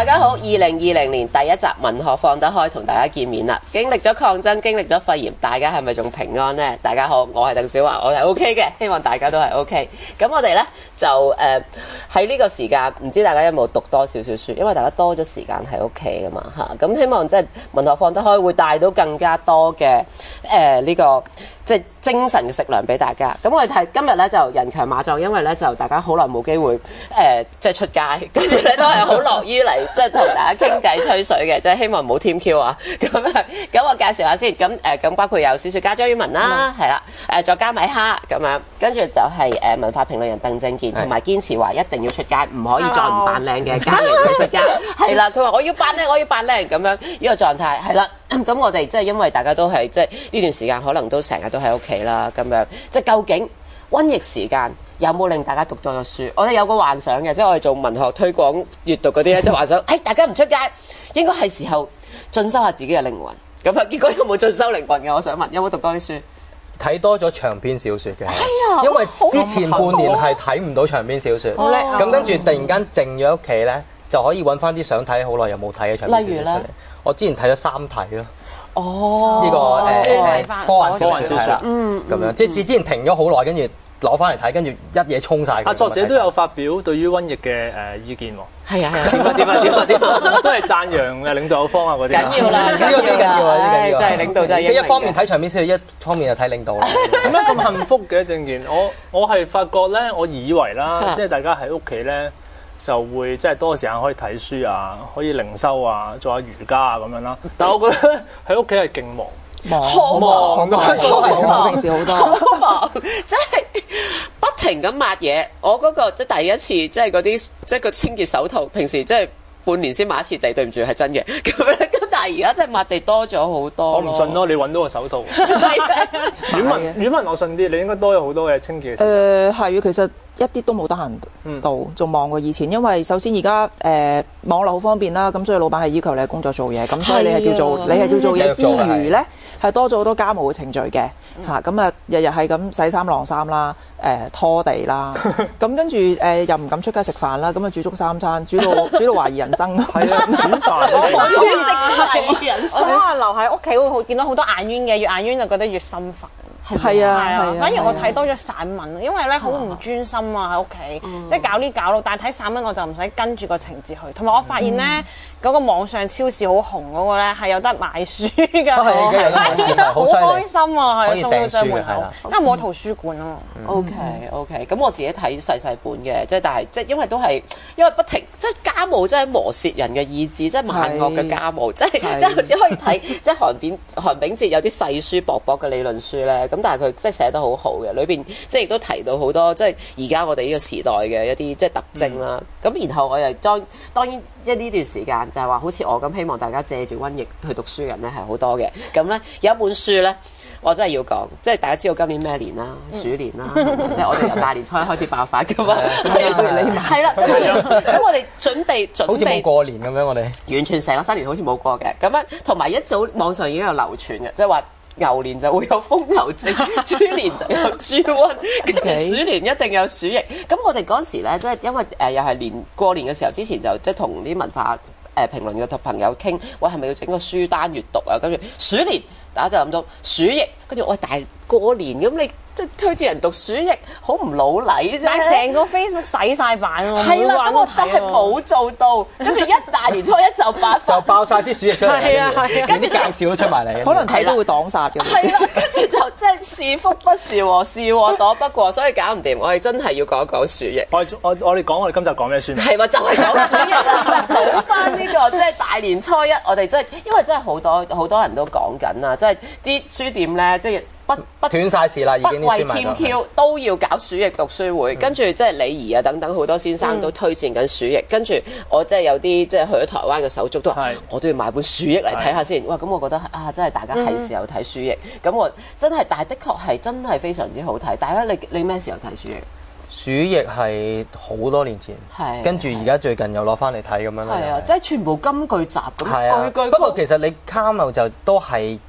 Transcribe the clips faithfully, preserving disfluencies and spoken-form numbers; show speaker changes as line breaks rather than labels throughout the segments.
家好，二零二零年第一集文學放得開同大家見面啦。經歷咗抗爭，經歷咗肺炎，大家係咪仲平安呢？大家好，我係鄧小樺，我係 O K 嘅，希望大家都係 O K。咁我哋呢，就誒喺呢個時間，唔知大家有冇讀多少少書？因為大家多咗時間喺屋企噶嘛嚇，咁希望即係文學放得開會帶到更加多嘅誒呢個即係精神嘅食糧俾大家。咁我哋睇今日呢，就人強馬壯，因為呢，就大家好耐冇機會誒、呃、即係出街，跟住咧都係好樂於嚟即係同大家傾偈吹水嘅，即係希望唔好添 Q 啊。咁啊，咁我介紹下先。咁誒咁包括有小說家張婉文啦，係啦、嗯，誒作家米哈咁樣，跟住就係誒文化評論人鄧正健，同埋堅持話一定要出街，唔可以再唔扮靚嘅家庭藝術家。係啦，佢話我要扮靚，我要扮靚咁樣呢個狀態係啦。咁我哋即係因為大家都係即係呢段時間可能都成日都喺屋企啦，咁樣即係究竟瘟疫時間有冇令大家讀多咗書？我哋有個幻想嘅，即係我哋做文學推廣閱讀嗰啲咧，即係幻想，誒、哎、大家唔出街，應該係時候進修下自己嘅靈魂。咁啊，結果有冇進修靈魂嘅？我想問，有冇讀多啲書？
睇多咗長篇小説嘅，
哎呀，
因為之前半年係睇唔到長篇小説，咁、哦、跟住突然間靜咗屋企咧，就可以揾翻啲想睇好耐又冇睇嘅長篇小説出嚟。我之前睇咗三體咯。哦，呢、這個誒、呃、科幻小説係啦，嗯，咁樣即係之前停咗好耐，跟住攞翻嚟睇，跟住一嘢衝晒。
啊，作者都有發表對於瘟疫嘅誒意見喎。
係啊係啊，點啊點啊點啊點啊，
都係讚揚嘅領導方啊嗰啲。緊
要啦，
呢個幾緊要啊！呢緊要，
真係領導真係。
即係一方面睇長篇小説，一方面就睇領導啦。
點解咁幸福嘅正健？我我係發覺咧，我以為啦，即係大家喺屋企咧。就會即係多時間可以睇書啊，可以靈修啊，做下瑜伽啊咁樣啦。但係我覺得喺屋企係勁忙，
好忙，
忙
好忙，
平時好多，
好忙，即係不停咁抹嘢。我嗰個即係第一次，即係嗰啲即係個清潔手套，平時即係半年先抹一次地，對唔住係真嘅。咁樣咁，但係而家真係抹地多咗好多。
我唔信咯，你揾到個手套。婉文，婉文我信啲，你應該多咗好多嘅清潔。
誒係啊，其實。一啲都冇得閒到，仲忙過以前。因為首先而家誒網絡好方便啦，咁所以老闆係要求你喺工作做嘢，咁所以你係照做，你係照做嘢之餘咧，係多咗好多家務嘅程序嘅嚇。咁啊，日日係咁洗衫晾衫啦，誒拖地啦，咁跟住誒又唔敢出街食飯啦，咁啊煮足三餐，煮到煮到懷疑人生。
係啊，煮飯
煮食都懷疑人生。
我可能留喺屋企會好見到好多眼冤嘅，越眼冤就覺得越心煩。
係啊，係啊，
反而我睇多咗散文，因為咧好唔專心啊喺屋企，即係搞呢搞路。但係睇散文我就唔使跟住個情節去，同埋我發現咧嗰個網上超市好紅嗰個咧係有得買書㗎，好開心啊！係送到上門口，因為冇圖書館啊嘛。
OK OK，咁我自己睇細細本嘅，即係但係即係因為都係因為不停，即係家務真係磨蝕人嘅意志，即係萬惡嘅家務，即係即係好似可以睇即係韓炳韓炳哲有啲細書薄薄嘅理論書咧。咁但係佢即係寫得好好嘅，裏邊即係亦都提到好多即係而家我哋呢個時代嘅一啲即係特徵啦。咁、嗯、然後我又當當然即係呢段時間就係話好似我咁，希望大家借住瘟疫去讀書嘅人咧係好多嘅。咁咧有一本書咧，我真係要講，即係大家知道今年咩年啦，鼠年啦，嗯、即係我哋由大年初一開始爆發㗎嘛。係啊，係啦。咁我哋準備準備
好似冇過年咁樣，我哋
完全成個新年好似冇過嘅。咁樣同埋一早網上已經有流傳嘅，即係話。牛年就會有瘋牛症，豬年就有豬瘟，跟住鼠年一定有鼠疫。咁我哋嗰陣時咧，即係因為誒、呃、又係年過年嘅時候，之前就即係同啲文化誒、呃、評論嘅朋友傾，喂係咪要整個書單閱讀啊？跟住鼠年，大家就諗到鼠疫，跟住喂大過年咁你。即係推薦人讀鼠疫，好唔老禮啫。
但係成個 Facebook 洗晒版喎，
係啦，咁我真係冇做到，跟住一大年初一就爆
就爆晒啲鼠疫出嚟，
係啊係啊，
跟住介紹都出埋嚟，
可能睇都會擋殺嘅。
係啦，跟住就即係是福不是禍，是禍躲不過，所以搞唔掂。我哋真係要講一講鼠疫。
我我我哋講我哋今集講咩書？
係嘛，就係講鼠疫啦。補翻呢個即係大年初一，我哋真係因為真係好多好多人都講緊啊，即係啲書店咧，即係。不不
斷晒事啦，已經
不為添 Q 都要搞鼠疫讀書會，嗯、跟住即係李怡啊等等好多先生都推薦緊鼠疫，嗯、跟住我即係有啲即係去咗台灣嘅手足都話，我都要買本鼠疫嚟睇下先。哇！咁我覺得啊，真係大家係時候睇鼠疫。咁、嗯、我真係，但係的確係真係非常之好睇。大家你你咩時候睇鼠疫？
鼠疫係好多年前，
係
跟住而家最近又攞翻嚟睇咁樣啦。
係啊，即係全部金句集咁，句句。
不過其實你卡繆就都係。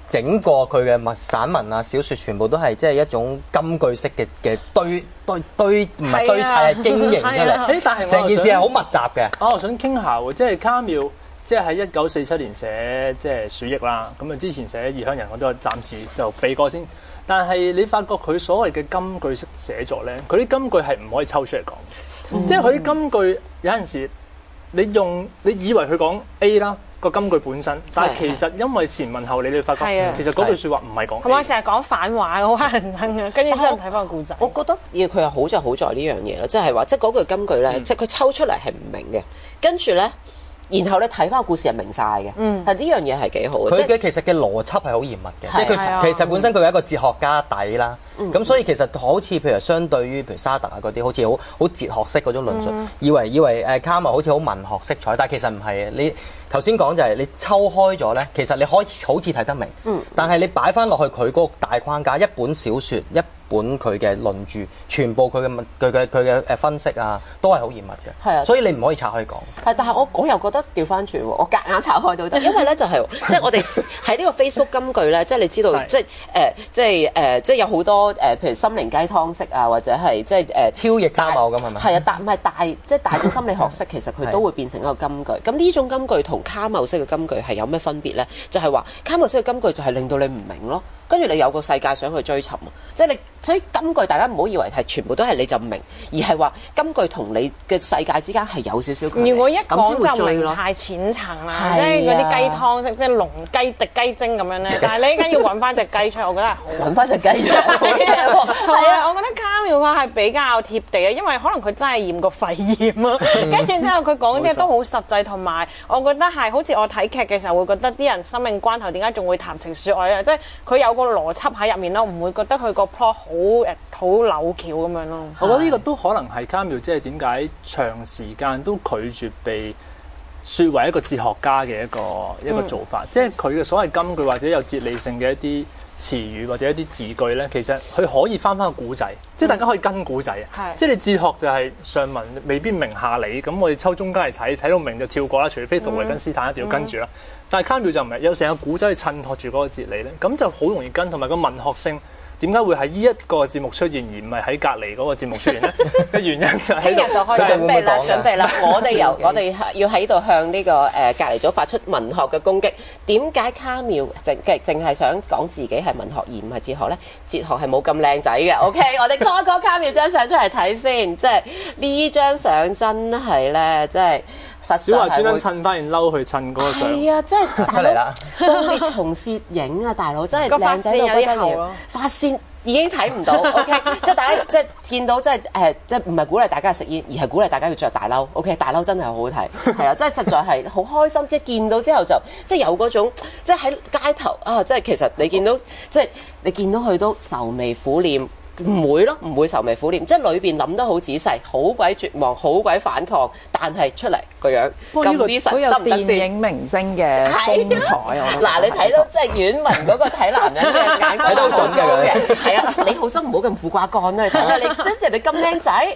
整個佢嘅文散文啊、小説全部都係即係一種金句式嘅嘅堆堆堆，唔係堆砌係經營出嚟。
誒，但係
成件事係好密集嘅。
啊，我想傾下喎，即係卡繆，即係喺一九四七年寫即係鼠疫啦。咁啊，之前寫異鄉人我都暫時就避過先。但係你發覺佢所謂嘅金句式寫作咧，佢啲金句係唔可以抽出嚟講。嗯、即係佢啲金句有陣時，你用你以為佢講 A 啦個金句本身，但係其實因為前文後理，你發覺其實嗰句説話唔係講 A。
同埋成日講反話，好乞人憎嘅。跟住之後睇翻個故仔，
我覺得嘢佢係好就好在呢樣嘢啦，即係話即係嗰句金句咧，嗯、即係佢抽出嚟係唔明嘅，跟住咧。然後你睇翻個故事係明晒嘅，嗯，係呢樣嘢係幾好嘅。
佢嘅其實嘅邏輯係好嚴密嘅，即係佢其實本身佢係一個哲學家底啦。咁、嗯、所以其實好似譬如相對於譬如沙特啊嗰啲，好似好好哲學式嗰種論述，嗯、以為以為誒卡繆好似好文學色彩，但係其實唔係嘅。你頭先講就係你抽開咗咧，其實你可以好似睇得明，嗯、但係你擺翻落去佢嗰個大框架，一本小説一本佢嘅論著，全部佢嘅佢嘅佢嘅誒分析啊，都係好嚴密嘅。係啊，所以你唔可以拆開講。
係，但係我我又覺得調翻轉喎，我夾硬拆開都得，因為咧就係、是、即係我哋喺呢個 Facebook 金句咧，即係你知道，即係誒、呃，即係誒、呃，即係有好多誒、呃，譬如心靈雞湯式啊，或者係即係誒、呃、
超譯卡繆咁係咪？
係啊，但唔係大即係大眾心理學式，其實佢都會變成一個金句。咁呢種金句同卡繆式嘅金句係有咩分別咧？就係、是、話卡繆式嘅金句就係令到你唔明咯。跟住你有個世界想去追尋，即係你，所以金句大家唔好以為係全部都係你就唔明，而係話金句同你嘅世界之間係有少少距離。
如果一講就明太淺層啦，即係嗰啲雞湯式，即係龍雞滴雞精咁樣咧。但係你依家要揾翻隻雞出嚟，我覺得係好
揾翻隻雞出嚟。
係啊，我覺得卡繆嘅係比較貼地嘅，因為可能佢真係驗過肺炎啊。跟住之後佢講啲嘢都好實際，同埋我覺得係好似我睇劇嘅時候會覺得啲人生命關頭點解仲會談情説愛啊？即係佢有個邏輯喺入面咯，唔會覺得佢個 plot 好誒好扭橋咁樣咯。
我覺得呢個都可能係卡繆即係點解長時間都拒絕被説為一個哲學家嘅一個一個做法，嗯、即係佢嘅所謂金句或者有哲理性嘅一啲詞語或者一啲字句咧，其實佢可以翻翻個古仔，嗯、即係大家可以跟古仔啊。是即係你哲學就係上文未必明下理，咁我哋抽中間嚟睇，睇到明就跳過啦。除非圖維根斯坦一定要跟住啦。嗯、但係卡繆就唔係，有成個古仔去襯托住嗰個哲理咧，咁就好容易跟，同埋個文學性。點解會喺呢一個節目出現，而唔係喺隔離嗰個節目出現咧？嘅原因就係聽日就開始準備啦，
準備啦！我哋由我哋要喺度向呢、這個誒、呃、隔離組發出文學嘅攻擊。點解卡繆淨淨淨係想講自己係文學而唔係哲學咧？哲學係冇咁靚仔嘅。OK， 我哋 call 一 call 卡繆張相出嚟睇先，即係呢張相真係咧，即係。
小華專登襯翻件褸去襯嗰個相，
係啊，即係
出嚟啦！
光烈從攝影啊，大佬真係靚仔到不得了，髮線已經睇唔到。OK， 即係大家即係見到即係誒，即係唔係鼓勵大家食煙，而係鼓勵大家要着大褸。OK， 大褸真係好好睇，係啊，即係實在係好開心。即係見到之後就即係有嗰種，即係喺街頭啊！即係其實你見到即係你見到佢都愁眉苦臉。唔會咯，唔會愁眉苦臉，即係裏邊諗得好仔細，好鬼絕望，好鬼反抗，但係出嚟個樣咁啲神得唔得先？
電影明星嘅風采啊！
嗱，你睇到即係阮文嗰個睇男人嘅眼光都好準嘅，係啊！你好心唔好咁苦瓜乾啦，你睇下你即係人哋咁靚仔。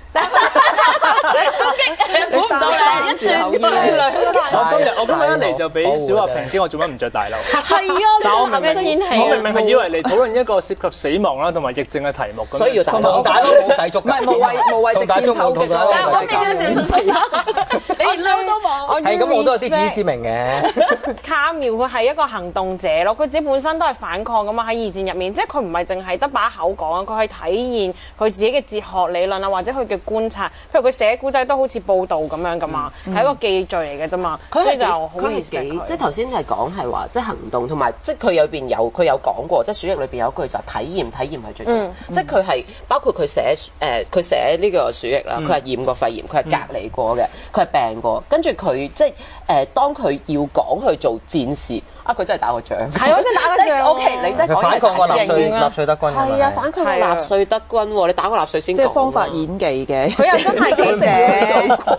攻擊，估唔到啦！一轉過嚟，
我今日我今日一嚟就俾小華評先，我做乜唔着大褸？
係啊，
但我明明我明明係以為嚟討論一個涉及死亡啦同埋疫症嘅題目，
所以要大褸。
大褸冇抵觸，
唔係無謂無謂直線抽嘅。
我邊張正信息？你褸都冇。
係咁，我都有啲自知之明嘅。
卡繆佢係一個行動者咯，佢自己本身都係反抗噶嘛，喺二戰入面，即係佢唔係淨係得把口講啊，佢係體現佢自己嘅哲學理論啊，或者佢嘅觀察，譬如佢寫古仔都好似報道咁樣噶嘛，係、嗯、一個記敘嚟嘅啫嘛，所以就好幾
即係頭先係講係話即係行動同埋即係佢裏邊有佢有講過，即係鼠疫裏邊有一句就係體驗，體驗係最重要，嗯、即係佢係包括佢寫誒佢寫呢個鼠疫啦，佢係驗過肺炎，佢係隔離過嘅，佢係、嗯、病過，跟住佢即係誒、呃、當佢要講去做戰士。啊！佢真係打過仗，
係啊，真係打過仗。
O K，你真係
反抗過納粹納粹德軍，
係啊，反抗過納粹德軍喎。你打過納粹先講。
即係方法演技嘅，
佢又真係記者。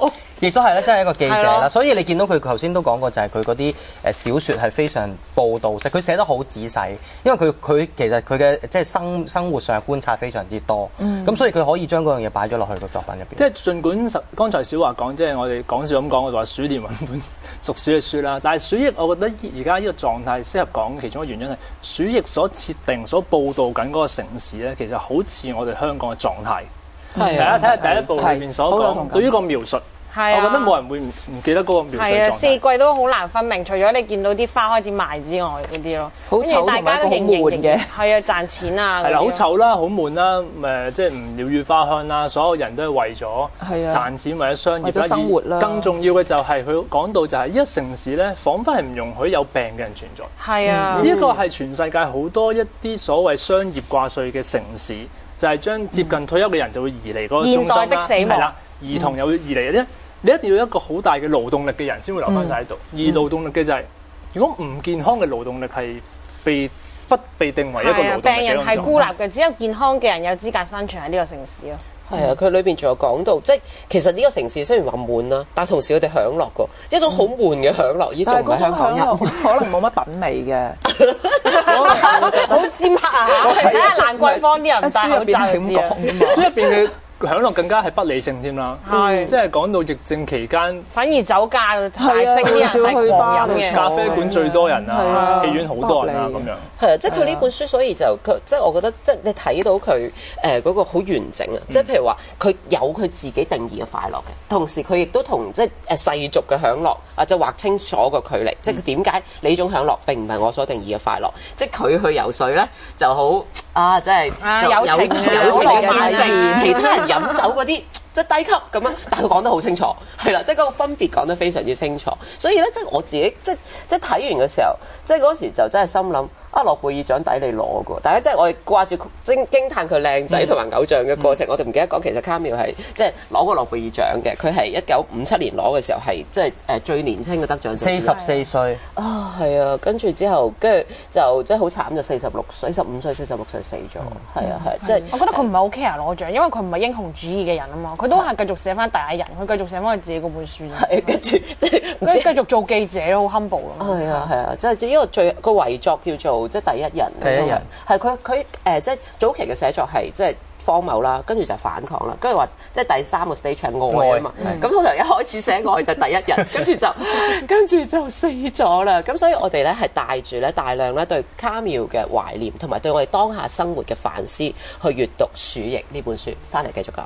亦都係咧，真係一個記者啦。所以你見到佢頭先都講過，就係佢嗰啲誒小説係非常報導式，佢寫得好仔細，因為佢佢其實佢嘅即係生生活上嘅觀察非常之多，咁、嗯、所以佢可以將嗰樣嘢擺咗落去個作品入邊。
即係儘管剛才小華講，即係我哋講笑咁講，我哋話鼠年揾本屬鼠嘅書啦。但係鼠疫，我覺得而家呢個狀態適合講其中一個原因係鼠疫所設定、所報導緊嗰個城市咧，其實好似我哋香港嘅狀態。係啊，睇下第一部裏面所講對於個描述。係啊，我覺得冇人會唔唔記得嗰個描述狀態。係啊，四季都好難分明，除咗你見到啲花開始賣之外嗰啲咯。好醜同埋好悶嘅。係啊，賺錢啊。係啦，好醜啦，好悶啦，誒，即係唔鳥語花香啦，所有人都係為咗賺錢或者商業啦。為咗生活啦。更重要嘅就係佢講到就係呢個城市咧，彷彿係唔容許有病嘅人存在。係啊。呢一個係全世界好多一啲所謂商業掛帥嘅城市，就係將接近退休嘅人就會移離嗰個中心啦。現代的死亡。係啦，兒童又會移離咧。你一定要一個好大嘅勞動力嘅人先會留翻晒喺度，嗯、而勞動力嘅就係、是，如果唔健康嘅勞動力係被不被定為一個勞動力嘅、啊、病人係孤立嘅，只有健康嘅人有資格生存喺呢個城市咯。
係啊，佢裏邊仲有講到，即係其實呢個城市雖然話悶啦，但係同時佢哋享樂過，即係一種好悶嘅享樂。呢種唔係香港人，
可能冇乜品味嘅，
好尖刻啊！睇下蘭桂坊啲人戴口罩就知啦。
書入邊嘅享樂更加係不理性添啦，係即係講到疫症期間，
反而酒價大升，啲人係狂飲嘅，
咖啡館最多人啊，戲院好多人啊咁樣。
係啊，即係佢呢本書，所以就佢即係我覺得，即係你睇到佢誒嗰個好完整啊！即係譬如話，佢有佢自己定義嘅快樂嘅，同時佢亦都同即係誒世俗嘅享樂啊，就劃清楚個距離。即係佢點解你呢種享樂並唔係我所定義嘅快樂？即係佢去游水咧就好啊，即係
有情
有情有情，其他人飲酒嗰啲即係低級咁樣，但係佢講得好清楚，係啦，即係嗰個分別講得非常之清楚。所以咧，即係我自己即係即係睇完嘅時候，即係嗰時就真係心諗。啊！諾貝爾獎抵你攞㗎，大家即係我哋掛住驚驚歎佢靚仔同埋偶像嘅過程，嗯、我哋唔記得講，其實卡繆係即係攞過諾貝爾獎嘅，佢係一九五七年攞嘅時候係即係誒最年輕嘅得獎，
四十四歲
啊，係啊，跟住之後跟住就即係好慘，就四十六歲、十五歲、四十六歲死咗，係、嗯、啊係，即係、啊、
我覺得佢唔係好 care 攞獎，因為佢唔係英雄主義嘅人啊嘛，佢都係繼續寫翻第一人，佢繼續寫翻佢自己嗰本書，
係跟住即係
佢繼續做記者，好 humble 咯，
係啊係啊，即係呢個最個遺作叫做即係第一人。
第一人
係佢佢誒即係早期嘅寫作係即係荒謬啦，跟住就反抗啦，跟住話即係第三個 stage 係愛啊嘛。咁通常一開始寫愛就係第一人，跟住就跟住就死咗啦。咁所以我哋咧係帶住咧大量咧對卡繆嘅懷念，同埋對我哋當下生活嘅反思去閱讀《鼠疫》呢本書，翻嚟繼續講。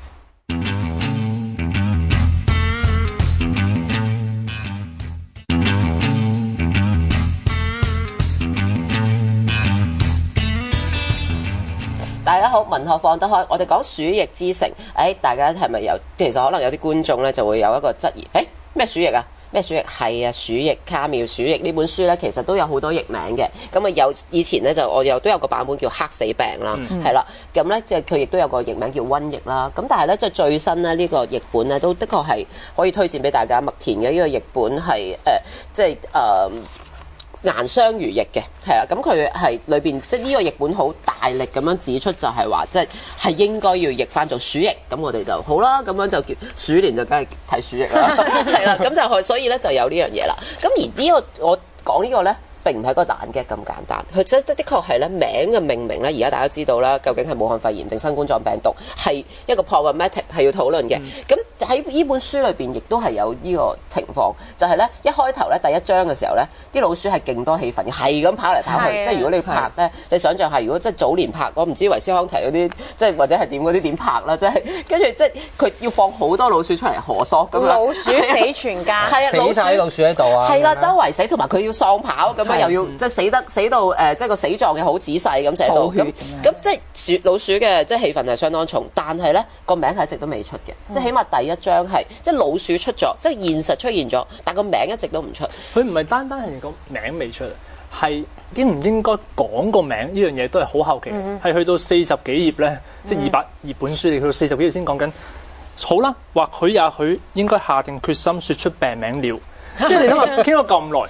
大家好，文學放得開，我哋講鼠疫之城。誒、哎，大家係咪有？其實可能有啲觀眾咧就會有一個質疑，誒咩鼠疫啊？咩鼠疫？係啊，鼠疫卡繆鼠疫呢本書咧，其實都有好多譯名嘅。咁啊有以前咧就我有都有個版本叫黑死病啦，係啦、嗯。咁咧即係佢亦都有個譯名叫瘟疫啦。咁但係咧即係最新咧呢個譯本咧都的確係可以推薦俾大家。麥田嘅呢個譯本係誒即係誒。呃顏霜如疫嘅，係啊，咁佢係裏邊即係呢個譯本好大力咁樣指出，就係話即係係應該要譯翻做鼠疫，咁我哋就好啦，咁樣就叫鼠年就梗係睇鼠疫啦，係啦，咁就所以咧就有呢樣嘢啦。咁而呢、呢個我講呢個咧。並唔係個爛嘅咁簡單，佢真的的確係咧名嘅命名咧。而家大家知道啦，究竟係武漢肺炎定新冠狀病毒，係一個 problematic 係要討論嘅。咁喺呢本書裏邊，亦都係有呢個情況，就係、是、咧一開頭咧第一章嘅時候咧，啲老鼠係勁多氣氛嘅，係咁跑嚟跑去。的即係如果你拍咧，的你想象下，如果即係早年拍，我唔知維斯康提嗰啲，即係或者係點嗰啲點拍啦，即係跟住即係佢要放好多老鼠出嚟河索咁樣，
老鼠死全家，
係啊，
死晒啲老鼠喺度啊，
係啦，周圍死，同埋佢要喪跑咁。又要即係死得死到誒，即係個死狀嘅好仔細咁寫到咁咁，即係鼠老鼠嘅即係氣氛係相當重，但係咧個名係一直都未出嘅，嗯、即係起碼第一章係即係老鼠出咗，即係現實出現咗，但個名一直都唔出。
佢唔係單單係個名未出，係應唔應該講個名呢樣嘢都係好後期，係、嗯、去到四十幾頁咧，即係二百頁本書，你去到四十幾頁先講緊。好啦，或許也許應該下定決心説出病名了，即係你諗下傾咗咁耐。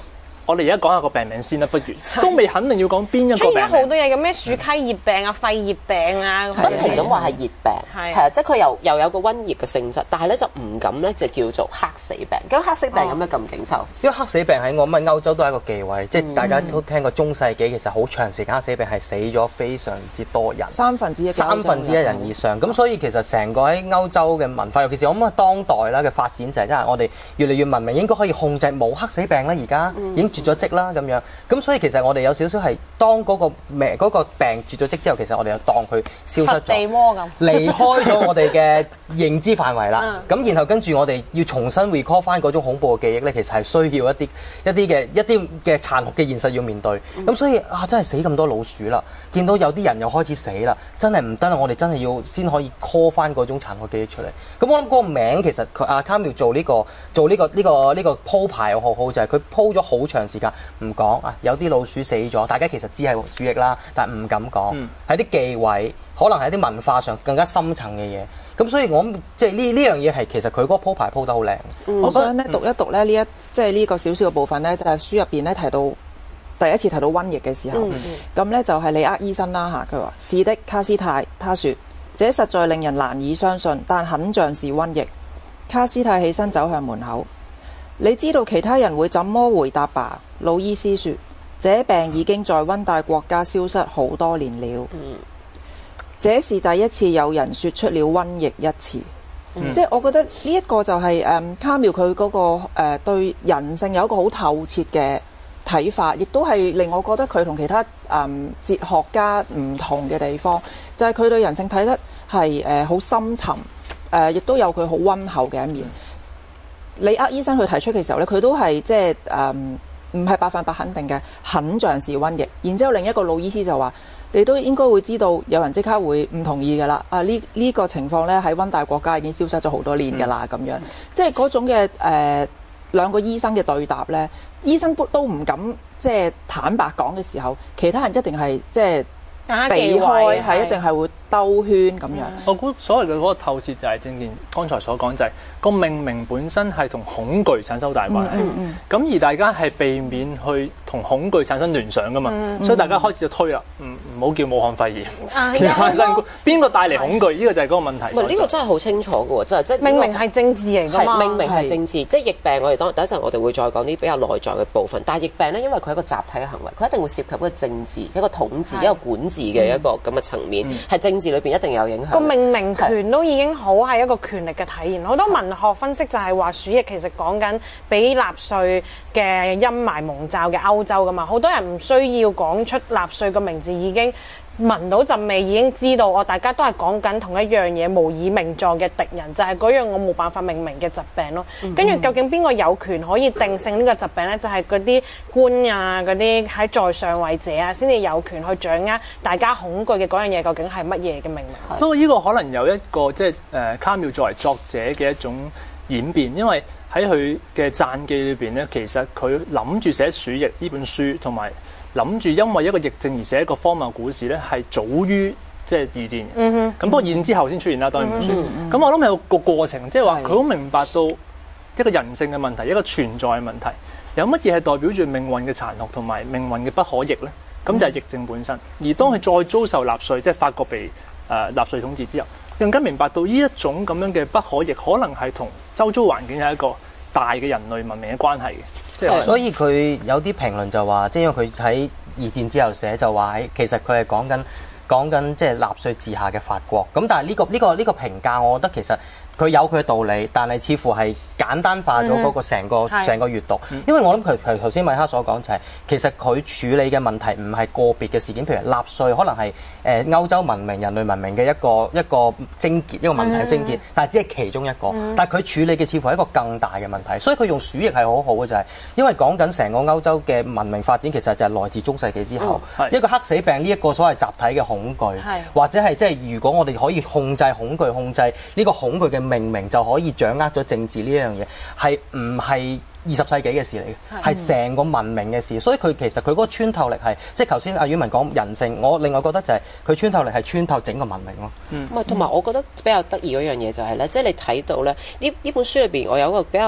我哋而家講下個病名先啦，不如都未肯定要講邊一個病名。
出現咗好多嘢嘅咩暑溪熱病啊、肺熱病啊，
不停咁話係熱病，係啊，即係佢又又有個瘟疫嘅性質，但係咧就唔敢咧就叫做黑死病。咁黑死病有咩咁勁抽？
因為黑死病喺我諗歐洲都係一個忌諱，即係大家都聽過中世紀其實好長時間黑死病係死咗非常之多人，
三分之一
三分之一人以上。咁所以其實成個喺歐洲嘅文化，尤其是我諗當代啦嘅發展就係因為我哋越嚟越文明，應該可以控制冇黑死病啦，而家已經絕咗跡啦咁樣。咁所以其實我哋有少少係當嗰個病嗰個病絕咗跡之後，其實我哋就當佢消失咗，
地魔咁
離開咗我哋嘅認知範圍啦。咁然後跟住我哋要重新 recall 翻嗰種恐怖嘅記憶咧，其實係需要一啲一啲嘅一啲嘅殘酷嘅現實要面對。咁、嗯、所以啊，真係死咁多老鼠啦！見到有啲人又開始死啦，真係唔得啦！我哋真係要先可以 call 翻嗰種殘酷記憶出嚟。咁我諗嗰個名其實佢阿卡繆做呢、呢個做呢、呢個呢、呢個呢、呢個鋪排又好好，就係佢鋪咗好長時間唔講啊，有啲老鼠死咗，大家其實知係鼠疫啦，但係唔敢講，係啲、嗯、忌諱，可能係啲文化上更加深層嘅嘢。咁所以我諗即係呢呢樣嘢係其實佢嗰個鋪排鋪得好靚。
嗯、我想咧讀一讀咧呢一即係呢個少少嘅部分咧，就係、是、書入邊咧提到第一次提到瘟疫嘅時候，咁咧、嗯、就係里厄醫生啦嚇，佢話是的，卡斯泰，他說這實在令人難以相信，但很像是瘟疫。卡斯泰起身走向門口，你知道其他人會怎麼回答吧？老醫師說，這病已經在溫帶國家消失好多年了。嗯這是第一次有人說出了瘟疫一詞，嗯、即係我覺得呢一個就係、是、誒、嗯、卡繆佢嗰個誒、呃、對人性有一個好透徹嘅睇法，亦都係令我覺得佢同其他誒、嗯、哲學家唔同嘅地方，就係、是、佢對人性睇得係誒好深沉，誒、呃、亦都有佢好溫厚嘅一面。里厄醫生佢提出嘅時候咧，佢都係即係誒唔係百分百肯定嘅，很像是瘟疫。然之後另一個老醫師就話，你都應該會知道有人即刻會唔同意㗎啦！啊呢呢、這個情況咧喺溫帶國家已經消失咗好多年㗎啦，咁、嗯、樣即係嗰種嘅誒、呃、兩個醫生嘅對答咧，醫生都唔敢即係坦白講嘅時候，其他人一定係即係避開，係一定係會兜圈咁樣。
我估所謂嘅嗰個透徹就係正如剛才所講，就係、是、個命名本身係同恐懼產生好大關係。咁、嗯嗯嗯、而大家係避免去同恐懼產生聯想噶嘛，嗯、所以大家開始就推啦，唔唔好叫武漢肺炎，叫新冠，邊個帶嚟恐懼？呢、這個就係嗰個問題。
唔係呢個真係好清楚嘅喎，真係即係
命名係政治嚟㗎嘛。
命名係政治，即係疫病。我哋當等一陣，我哋會再講啲比較內在嘅部分。但係疫病咧，因為佢係一個集體嘅行為，佢一定會涉及一個政治、一個統治、一個管治嘅一個咁嘅層面，係、嗯、政治裏邊一定有影響。個命名權都已經好係一個權力嘅體現。好多文學分析就係話鼠疫其實講緊俾納粹嘅陰霾籠罩嘅歐洲㗎嘛。好多人唔需要講出納粹個名字，已經聞到陣味，已經知道我大家都係講緊同一樣嘢，無以名狀嘅敵人，就係、是、嗰樣我冇辦法命名嘅疾病咯。跟住、嗯、究竟邊個有權可以定性呢個疾病呢？就係嗰啲官啊，嗰啲喺在上位者啊，先至有權去掌握大家恐懼嘅嗰樣嘢究竟係乜嘢嘅命名。
不過呢個可能有一個即係誒卡繆作為作者嘅一種演變，因為喺佢嘅傳記裏邊咧，其實佢諗住寫鼠疫呢本書，同埋諗住因為一個疫症而寫一個荒謬故事咧，係早於即係二戰嘅。咁、嗯、不過二戰之後先出現啦，當然本書。咁、嗯嗯嗯、我諗有個過程，即係話佢好明白到一個人性嘅問題，一個存在嘅問題，有乜嘢係代表住命運嘅殘酷同埋命運嘅不可逆咧？咁就係疫症本身。而當佢再遭受納粹，即係法國被誒、呃、納粹統治之後，更加明白到呢一種咁樣嘅不可逆，可能係同周遭環境有一個大嘅人類文明嘅關係嘅。即係
所以佢有啲評論就話，即係因為佢喺二戰之後寫就話，其實佢係講緊講緊即係納粹治下嘅法國。咁但係呢個呢個呢個評價，我覺得其實佢有佢嘅道理，但係似乎係簡單化咗嗰個成個成、嗯、個閱讀。因為我諗佢佢頭先米哈所講就係、是，其實佢處理嘅問題唔係個別嘅事件，譬如納粹可能係誒歐洲文明、人類文明嘅一個一個症結，一個問題嘅症結，嗯、但係只係其中一個。嗯、但係佢處理嘅似乎係一個更大嘅問題，所以佢用鼠疫係好好嘅就係、是，因為講緊成個歐洲嘅文明發展其實就係來自中世紀之後，嗯、一個黑死病呢一個所謂集體嘅恐懼，嗯、或者係即係如果我哋可以控制恐懼，控制呢個恐懼嘅命名就可以掌握咗政治呢一樣嘢，係唔係二十世紀嘅事嚟嘅？係成個文明嘅事。所以佢其實佢嗰個穿透力係，即係頭先阿婉文講人性，我另外覺得就係佢穿透力係穿透整個文明咯。嗯，同埋我覺得比較得意嗰樣嘢就係、是、咧，即係你睇到咧呢呢本書裏邊，我有一個比較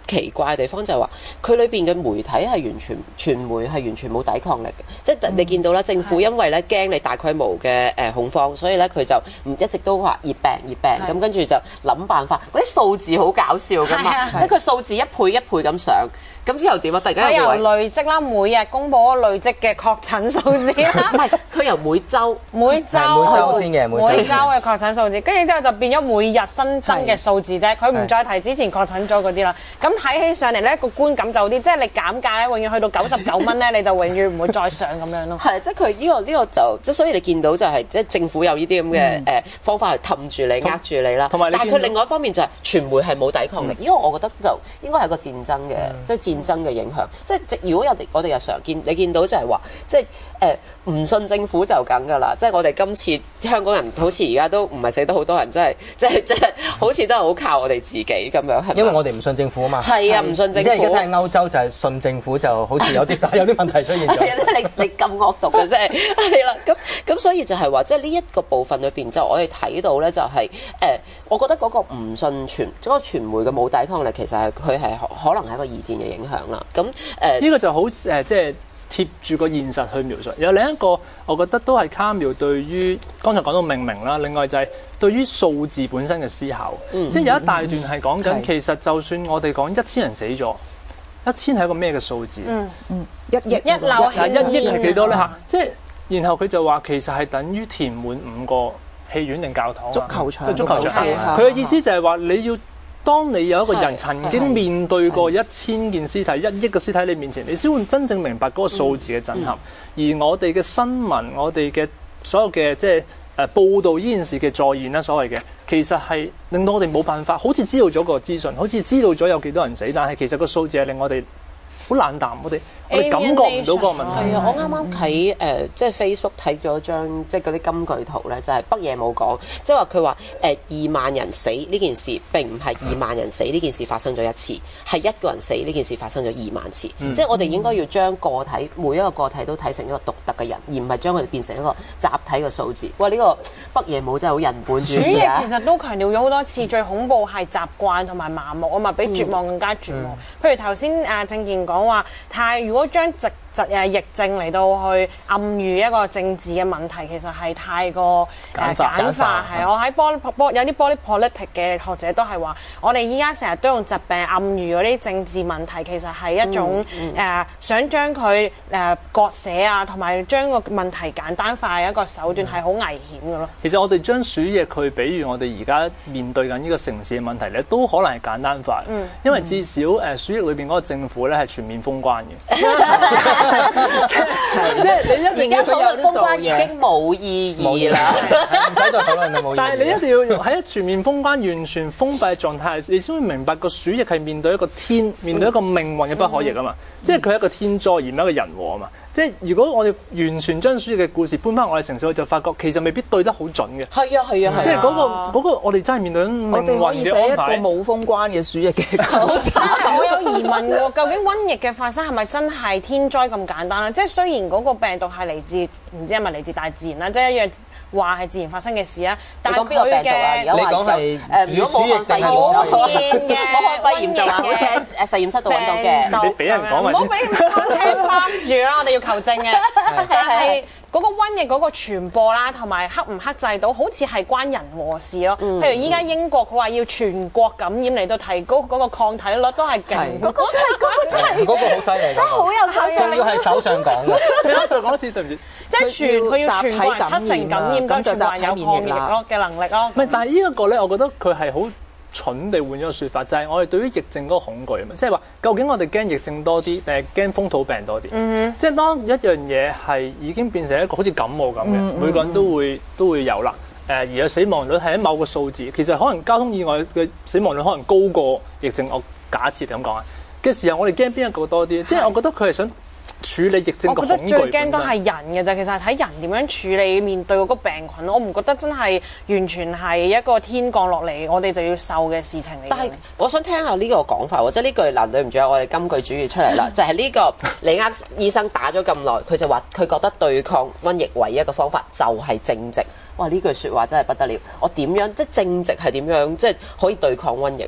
奇怪嘅地方就係話，佢裏邊嘅媒體係完全傳媒係完全冇抵抗力嘅，即係你見到啦，政府因為咧驚你大規模嘅誒恐慌，所以咧佢就唔一直都話熱病熱病，咁跟住就諗辦法。嗰啲數字好搞笑㗎嘛，即係佢數字一倍一倍咁上，咁之後點啊？突然間
佢由累積啦，每日公佈累積嘅確診數字啦，
唔係佢由每週
每週
每週先嘅每
週嘅確診數字，跟住之後就變咗每日新增嘅數字啫，佢唔再提之前確診咗嗰啲啦。咁睇起上嚟咧個觀感就啲，即係你減價咧，永遠去到九十九蚊咧，你就永遠唔會再上咁樣咯。
係，即係佢呢個呢個就即係所以你見到就係即係政府有呢啲咁嘅誒方法去氹住你、呃住你啦。同埋，但係佢另外一方面就係傳媒係冇抵抗力，因為我覺得就應該係個戰爭嘅，即係戰爭嘅影響。即係如果有哋我哋日常見你見到就係話，即係誒唔信政府就梗㗎啦。即係我哋今次香港人好似而家都唔係死得好多人，真係即係即係好似都係好靠我哋自己咁樣。係因
為我哋唔信政府啊嘛。
係啊，唔信政府。
即係而家睇歐洲就係信政府，就好似有啲有啲問題出現咗。
係啊，即係你你咁惡毒嘅，即係係啦。咁咁所以就係話，即係呢一個部分裏邊，就我哋睇到咧，就係、是、誒、呃，我覺得嗰個唔信傳嗰、嗰個傳媒嘅冇抵抗力，其實係佢係可能係一個二戰嘅影響啦。咁誒，呢、
呃、個就好誒、呃，即係貼住個現實去描述。有另一個，我覺得都係卡繆對於剛才講到命名啦，另外就係對於數字本身嘅思考。嗯、即係有一大段係講緊，嗯、其實就算我哋講一千人死咗，一千係一個咩嘅數字？
嗯嗯，一億
一樓
一億係幾多咧？嚇、嗯，即係然後佢就話其實係等於填滿五個戲院定教堂、
足球場，
即係足球場。佢嘅意思就係話你要。當你有一個人曾經面對過一千件屍體、一億個屍體喺你面前，你先會真正明白嗰個數字嘅震撼。嗯嗯、而我哋嘅新聞、我哋嘅所有嘅即係誒報導呢件事嘅再現啦，所謂嘅其實係令到我哋冇辦法，好似知道咗個資訊，好似知道咗有幾多人死，但係其實個數字係令我哋好冷淡，我哋我哋感覺唔到嗰個問題。
係啊，我啱啱喺誒即係 Facebook 睇咗張即係嗰啲金句圖咧，就係、是、北野武講，即係話佢話誒二萬人死呢件事並唔係二萬人死呢件事發生咗一次，係一個人死呢件事發生咗二萬次。嗯、即係我哋應該要將個體每一個個體都睇成一個獨特嘅人，而唔係將佢哋變成一個集體嘅數字。哇！呢、這個北野武真係好人本主義啊！
鼠疫其實都強調咗好多次，最恐怖係習慣同埋麻木啊嘛，比絕望更加絕望。嗯嗯、譬如頭先阿政健講話，太如果將直疾誒疫症嚟到去暗喻一個政治嘅問題，其實係太過誒簡化。係我喺玻玻有啲 body politic 嘅學者都係話，我哋依家成日都用疾病暗喻嗰啲政治問題，其實係一種誒、嗯嗯呃、想將佢誒割捨啊，同埋將個問題簡單化嘅一個手段，係好危險嘅咯。
其實我哋將鼠疫去比喻我哋而家面對緊呢個城市嘅問題咧，都可能係簡單化。嗯、因為至少誒鼠疫裏邊嗰個政府咧係全面封關嘅。即係你一定要
佢有封關已經冇意義啦，
唔使再討論啦，冇意義。
但係你一定要喺全面封關、完全封閉嘅狀態，你先會明白個鼠疫係面對一個天、面對一個命運嘅不可逆啊嘛。嗯、即係佢係一個天災而唔係一個人禍啊嘛。即係如果我哋完全將鼠疫嘅故事搬翻我哋城市，就發覺其實未必對得好準嘅。
係啊係啊係啊！
即係嗰個嗰個我哋真係面對緊命運嘅安排。
我哋可以寫一個冇封關嘅鼠疫嘅故事。
我有疑問喎，究竟瘟疫嘅發生係咪真係天災咁簡單咧？即係雖然嗰個病毒係嚟自唔知係咪嚟自大自然啦，即係一樣話係自然發生嘅事啊。但係佢嘅
你講係誒，如果
武漢肺炎
普遍嘅
武漢肺炎就話喺誒實驗室度揾到嘅，
你俾人講埋先。
唔好俾聽翻住啦，我哋要求證嘅。但係嗰個瘟疫嗰個傳播啦，同埋克唔克制到，好似係關人禍事咯。
嗯、
譬如依家英國佢話要全國感染嚟到提高嗰個抗體率，都係勁。
嗰個真係，嗰個真係，
嗰個好犀利，
真係好有效。
仲要係首相講嘅。
你再講一次，對唔住。
即係全佢要全國七成感染，咁就話有抗疫咯嘅能力咯。
唔係，但係呢一個咧，我覺得佢係好蠢地換咗個説法，就係、是、我哋對於疫症嗰個恐懼啊嘛，即係話究竟我哋驚疫症多啲定係驚風土病多啲？嗯、即係當一樣嘢係已經變成一個好似感冒咁嘅，嗯、每個人都會都會有啦。誒而有死亡率係喺某個數字，其實可能交通意外嘅死亡率可能高過疫症。我假設咁講啊嘅時候，我哋驚邊一個多啲？是即係我覺得佢係想處理疫症嘅恐懼。
我覺得最驚都係人嘅啫，其實係睇人點樣處理面對嗰個病菌。我唔覺得真係完全係一個天降落嚟，我哋就要受嘅事情嚟。
但係我想聽下呢個講法喎，即係呢句嗱，對唔住啊，我哋金句主義出嚟啦，就係呢個李厄醫生打咗咁耐，佢就話佢覺得對抗瘟疫唯一嘅方法就係正直。哇！呢句説話真係不得了，我點樣即係正直係點樣即係可以對抗瘟疫啊？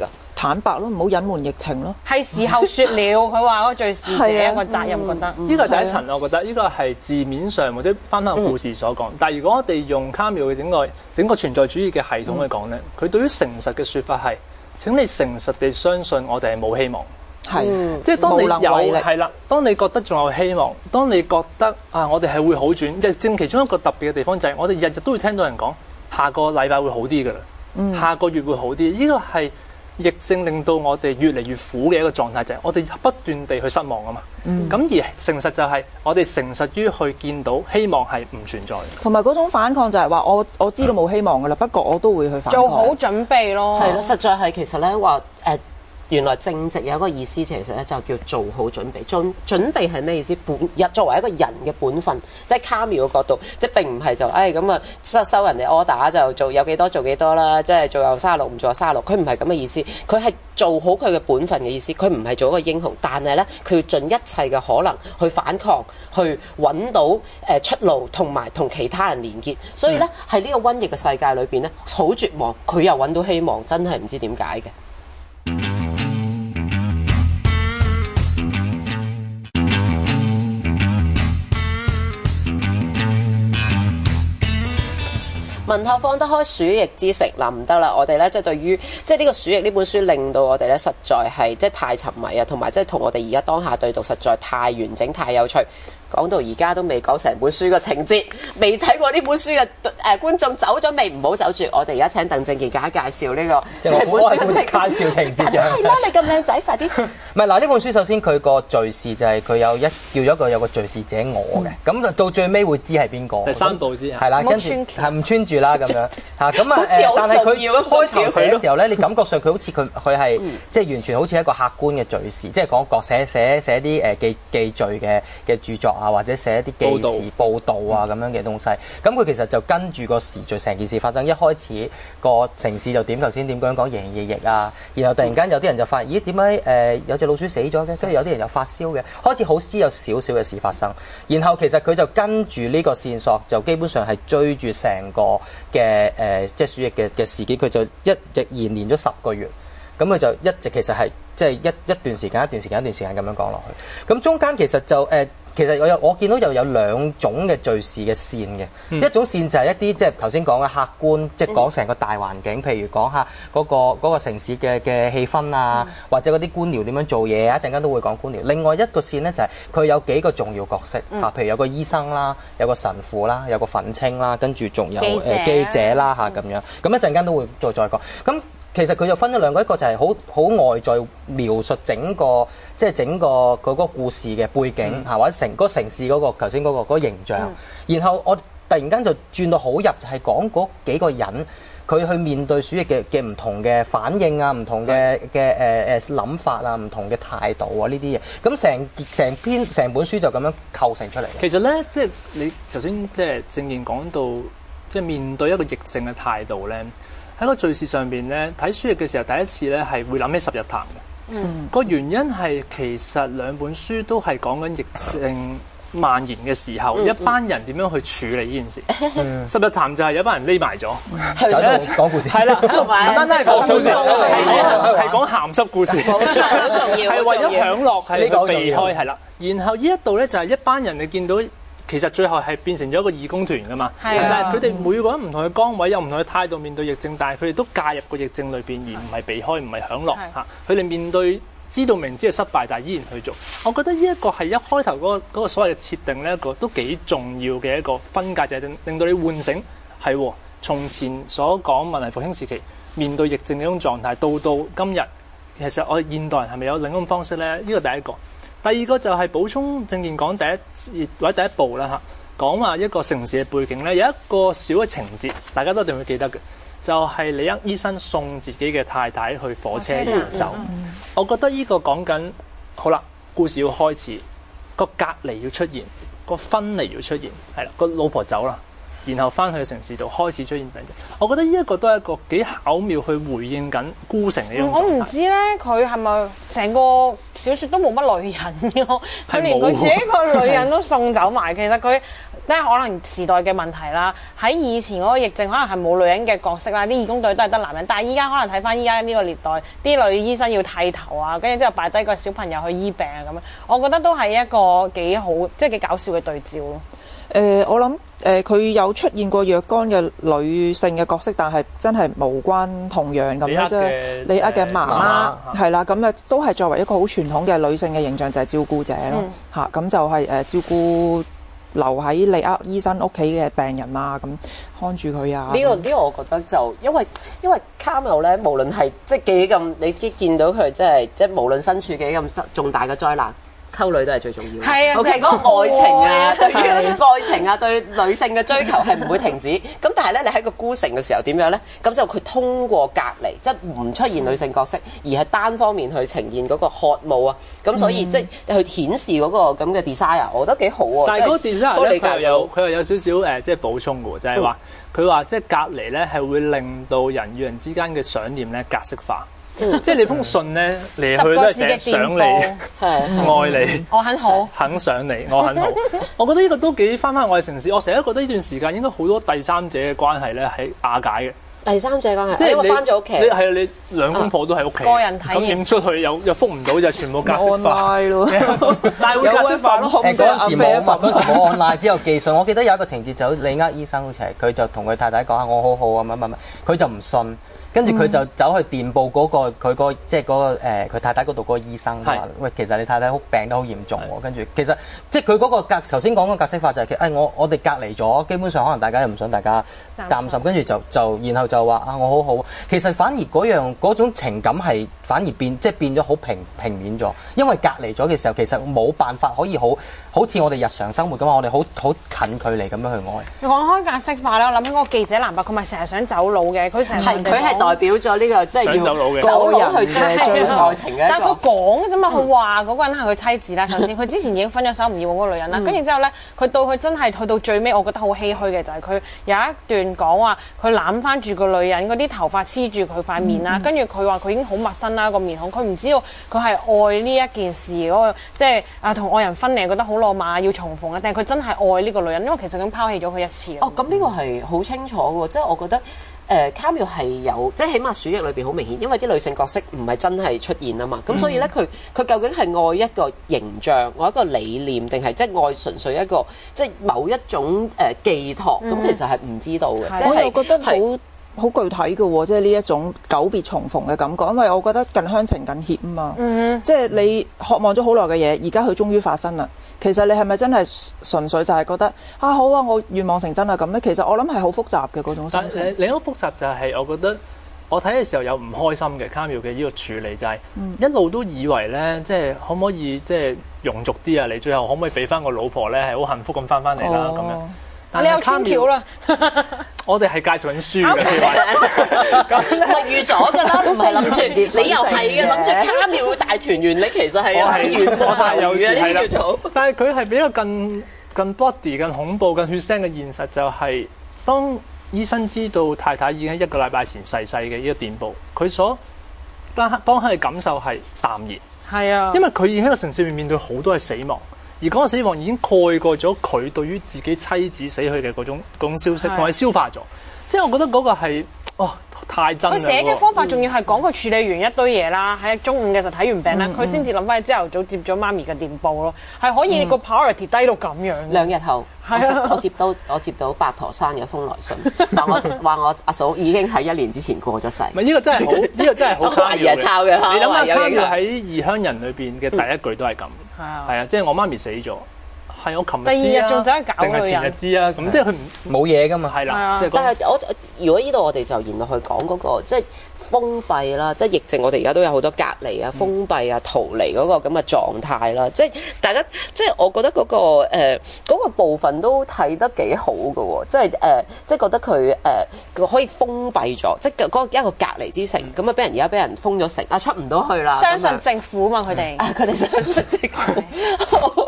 坦白咯，唔好隱瞞疫情咯。
係時候説了，佢話嗰個敘事者一個責任，覺得
呢個係第一層，我覺得呢個係字面上或者翻翻個故事所講。但係如果我哋用卡繆嘅整個整個存在主義嘅系統去講咧，佢對於誠實嘅説法係：請你誠實地相信我哋係冇希望。
係，
即係當你有係啦，當你覺得仲有希望，當你覺得啊，我哋係會好轉，即係正其中一個特別嘅地方就係我哋日日都會聽到人講下個禮拜會好啲㗎啦，嗯、下個月會好啲。呢個係疫症令到我哋越嚟越苦嘅一個狀態，就係、是、我哋不斷地去失望啊嘛。咁、嗯、而誠實就係我哋誠實於去見到希望係唔存在。
同埋嗰種反抗就係話我我知道冇希望㗎啦，不過我都會去反抗。
做好準備咯。
係咯，實在係其實咧話誒。原來正直有一個意思，其實咧就叫做好準備。準準備係咩意思？本日作為一個人嘅本分，即係卡繆嘅角度，即係並唔係就誒咁啊收收人哋 order 就做有幾多做幾多啦，即係做有三十六唔做有三十六。佢唔係咁嘅意思，佢係做好佢嘅本分嘅意思。佢唔係做一個英雄，但係咧佢要盡一切嘅可能去反抗，去揾到誒出路，同埋同其他人連結。所以咧喺呢個瘟疫嘅世界裏邊咧，好絕望，佢又揾到希望，真係唔知點解嘅。文學放得開，鼠疫之城嗱唔得啦！我哋咧即係對於即係呢個鼠疫呢本書，令到我哋咧實在係即係太沉迷啊，同埋即係同我哋而家當下對讀實在太完整、太有趣。講到而家都未講成本書嘅情節，未睇過呢本書嘅誒、呃、觀眾走咗未？唔好走住！我哋而家請鄧正健介紹呢個
即係本書嘅介紹情節。
梗係啦，你咁靚仔，快啲！
唔係嗱，呢本書首先佢個敘事就係佢有一叫咗一個有個敘事者我嘅，咁就、嗯、到最尾會知係邊個。第
三部之後
係啦，跟住係唔穿住啦咁樣嚇咁啊誒，但係佢開頭寫嘅時候咧，你感覺上佢好似佢佢係即係完全好似一個客觀嘅敘事，即係講個寫寫寫啲誒記記敘嘅嘅著作啊，或者寫一啲記事報道啊咁樣嘅東西。咁佢其實就跟住個時序成件事發生，一開始個城市就點頭先點講講營營役役啊，然後突然間有啲人就發現咦點解誒有隻老鼠死咗嘅，跟住有啲人又發燒嘅，開始好似有少少嘅事發生，然後其實佢就跟住呢個線索，就基本上係追住成個嘅誒、呃、即係鼠疫嘅嘅事件，佢就一直延連咗十個月，咁佢就一直其實係即係一一段時間一段時間一段時間咁樣講落去，咁中間其實就誒。呃其實我有我見到又有兩種嘅敘事嘅線嘅，嗯、一種線就係一啲即係頭先講嘅客觀，即係講成個大環境，譬如講下嗰個嗰個城市嘅嘅氣氛啊，嗯、或者嗰啲官僚點樣做嘢啊，一陣間都會講官僚。另外一個線咧就係佢有幾個重要角色嚇，嗯、譬如有個醫生啦，有個神父啦，有個憤青啦，跟住仲有誒記者啦嚇咁樣。咁一陣間都會再再講咁。其實佢就分咗兩個，一個就係好好外在描述整個即係整個嗰個故事嘅背景嚇，嗯、或者城嗰、嗰個、城市嗰、嗰個頭先嗰個嗰個形象。嗯、然後我突然間就轉到好入，就係講嗰幾個人佢去面對鼠疫嘅嘅唔同嘅反應啊，唔同嘅嘅誒誒諗法啊，唔同嘅態度啊呢啲嘢。咁成成篇成本書就咁樣構成出嚟。
其實咧，即係你頭先即係正言講到，即係面對一個疫症嘅態度咧。喺個敘事上邊咧，睇書譯嘅時候，第一次咧係會諗起十日談嘅。嗯，個原因係其實兩本書都係講緊疫症蔓延嘅時候，嗯、一班人點樣去處理呢件事。嗯、十日談就係有一班人匿埋咗，
講故事。
係啦，同埋唔單單係講故事，係講鹹濕故事。
好重要，
係為咗享樂係避開係啦。然後呢一度咧就係一班人你見到。其實最後係變成咗一個義工團㗎嘛，就係佢哋每個人唔同嘅崗位有唔同嘅態度面對疫症，但係佢哋都介入個疫症裏邊，而唔係避開，唔係享樂嚇。佢哋面對知道明知係失敗，但係依然去做。我覺得呢一個係一開頭嗰個嗰個所謂嘅設定呢一個都幾重要嘅一個分界，就係令令到你喚醒係從前所講文藝復興時期面對疫症呢種狀態，到到今日，其實我哋現代人係咪有另一種方式呢？呢個第一個。第二個就係補充正言講第一或者第一步啦嚇，講話一個城市嘅背景咧，有一個小嘅情節，大家都一定會記得嘅，就係、是、李克醫生送自己嘅太太去火車移走。嗯、我覺得呢個講緊好啦，故事要開始，個隔離要出現，個分離要出現，係啦，個老婆走啦， 然後翻去城市度開始出現病症。我覺得呢一個都係一個幾巧妙去回應緊孤城呢種狀態。
我唔知咧，佢係咪成個小説都冇乜女人嘅？佢連佢自己個女人都送走埋。其實佢咧可能時代嘅問題啦。喺以前嗰個疫症，可能係冇女人嘅角色啦，啲義工隊都係得男人。但係依家可能睇翻依家呢個年代，啲女醫生要剃頭啊，跟住之後擺低個小朋友去醫病啊咁樣。我覺得都係一個幾好，即係幾搞笑嘅對照咯。
誒、呃，我諗誒，佢、呃、有出現過若干嘅女性嘅角色，但係真係無關同樣咁樣啫。李厄嘅媽媽係啦，咁啊都係作為一個好傳統嘅女性嘅形象，就係、是、照顧者咯嚇。咁、嗯啊、就係、是、誒、呃、照顧留喺李厄醫生屋企嘅病人啊，咁看住佢啊。呢、
這個呢、這個我覺得就因為因為卡繆咧，無論係即係幾咁，你見到佢即係即係無論身處幾咁重大嘅災難。溝女都係最重要嘅。係啊 ，OK， 嗰個愛情啊，對於愛情啊，對女性嘅追求係唔會停止。咁但係咧，你喺個孤城嘅時候點樣咧？咁就佢通過隔離，即係唔出現女性角色，而係單方面去呈現嗰個渴慕啊。咁所以、嗯、即係去顯示嗰個咁嘅 desire， 我覺得幾好喎。
但係嗰個 desire 咧，佢又有佢又有少少誒，即係補充嘅喎，就係話佢話即係隔離咧係會令到人與人之間嘅想念咧格式化。嗯、即係你封信咧嚟去都係寫想你、愛你，
我很好，
肯想你，我很好。我覺得呢個都幾翻返我嘅城市。我成日都覺得呢段時間應該好多第三者嘅關係咧係瓦解嘅。
第三者關係，
即係你
翻咗屋企，
你係啊，你兩公婆都喺屋企，
個人體驗
咁影出去又又覆唔到，就全部格式化。
online 咯，
但係會格式化咯。
誒嗰陣時冇嘛，嗰陣時冇 online 之後寄信。我記得有一個情節就李厄醫生好似係，佢就同佢太太講下我好好啊，乜乜乜，佢就唔信。跟住佢就走去電報嗰、嗰個佢、嗰個即係嗰個佢、呃、太太嗰度嗰個醫生話：喂，其實你太太好病得好嚴重喎。跟住其實即係佢嗰個格頭先講個格式化就係、是，誒、哎、我我哋隔離咗，基本上可能大家又唔想大家擔心，跟住就就然後就話啊我好好。其實反而嗰樣嗰種情感係反而變即係變咗好平平面咗，因為隔離咗嘅時候其實冇辦法可以好好似我哋日常生活咁啊，我哋好好近距離咁樣去愛。
講開格式化咧，我諗起嗰個記者男伯，佢咪成日想走佬嘅，佢成日
係佢係代表咗呢、這個即係要
走佬嘅
走佬去追愛情嘅。
但係佢講啫嘛，佢話嗰個人係佢妻子啦。首先佢之前已經分咗手，唔要嗰個女人啦。跟住之後咧，佢到佢真係去到最尾，我覺得好唏噓嘅就係、是、佢有一段講話，佢攬翻住個女人嗰啲頭髮黐住佢塊面啦。跟住佢話佢已經好陌生啦個面孔，佢唔知道佢係愛呢一件事嗰、那個，即係啊同愛人分離覺得好浪漫要重逢啊，定係佢真係愛呢個女人？因為其實咁拋棄咗佢一次。
哦，咁呢個係好清楚嘅喎，即係我覺得。誒卡繆係有，即係起碼鼠疫裏邊好明顯，因為啲女性角色唔係真係出現啊嘛，咁、嗯、所以咧佢佢究竟係愛一個形象，愛一個理念，定係即係愛純粹一個即係某一種誒、呃、寄託？咁、嗯、其實係唔知道嘅。即係、
我又覺得好好具體嘅喎，即係呢一種久別重逢嘅感覺，因為我覺得近鄉情近怯啊嘛，嗯、即係你渴望咗好耐嘅嘢，而家佢終於發生啦。其實你係咪真係純粹就係覺得啊好啊，我願望成真啊咁咧？其實我諗係好複雜嘅嗰種心情。
但係另一個複雜就係我覺得我睇嘅時候有唔開心嘅卡繆嘅呢個處理，就係、是嗯、一路都以為咧，即係可唔可以即係庸俗啲啊？你最後可唔可以俾翻個老婆咧係好幸福咁翻翻嚟啦咁樣？
你有穿橋啦！
我哋係介紹緊書嘅，佢話
咁咪預咗㗎啦，唔係諗住你又係嘅，諗住卡繆會大團圓，你其實係有啲遠波大魚嘅呢啲叫做。
但係佢係比較更更 body、更恐怖、更血腥嘅現實，就係、是、當醫生知道太太已經喺一個禮拜前逝世嘅呢個電報，佢所當刻當刻嘅感受係淡然。
係啊，
因為佢已經喺個城市裏面面對好多嘅死亡。而嗰個死亡已經蓋過咗佢對於自己妻子死去嘅嗰種嗰種消息，同埋消化咗。即係我覺得嗰個係哦太真啦！
佢寫嘅方法仲要係講佢處理完一堆嘢啦，喺中午嘅時候睇完病咧，佢先至諗翻起朝頭早接咗媽咪嘅電報咯，係可以個 priority 低到咁樣。
兩日後，我我接到我接到白駝山嘅一封來信，話我話我阿嫂已經喺一年之前過咗世。唔
係呢個真係好，呢個真係好卡繆嘅。
抄嘅，
你諗下卡繆喺異鄉人裏邊嘅第一句都係咁。係啊，係啊，即係我媽咪死咗，係我琴日
第二日仲走去搞女人，
定係前日知啊？咁即係佢唔
冇嘢噶嘛，
係啦。
但係我如果呢度我哋就延落去講嗰個即係封閉啦，即係疫症，我哋而家都有好多隔離啊、封閉啊、逃離嗰個咁嘅狀態啦。即係大家即係我覺得嗰個誒嗰個部分都睇得幾好㗎喎，即係誒即係覺得佢誒可以封閉咗，即係嗰一個隔離之城，咁啊俾人而家俾人封咗城啊，出唔到去啦。
相信政府嘛，佢哋
啊，佢哋相信政府。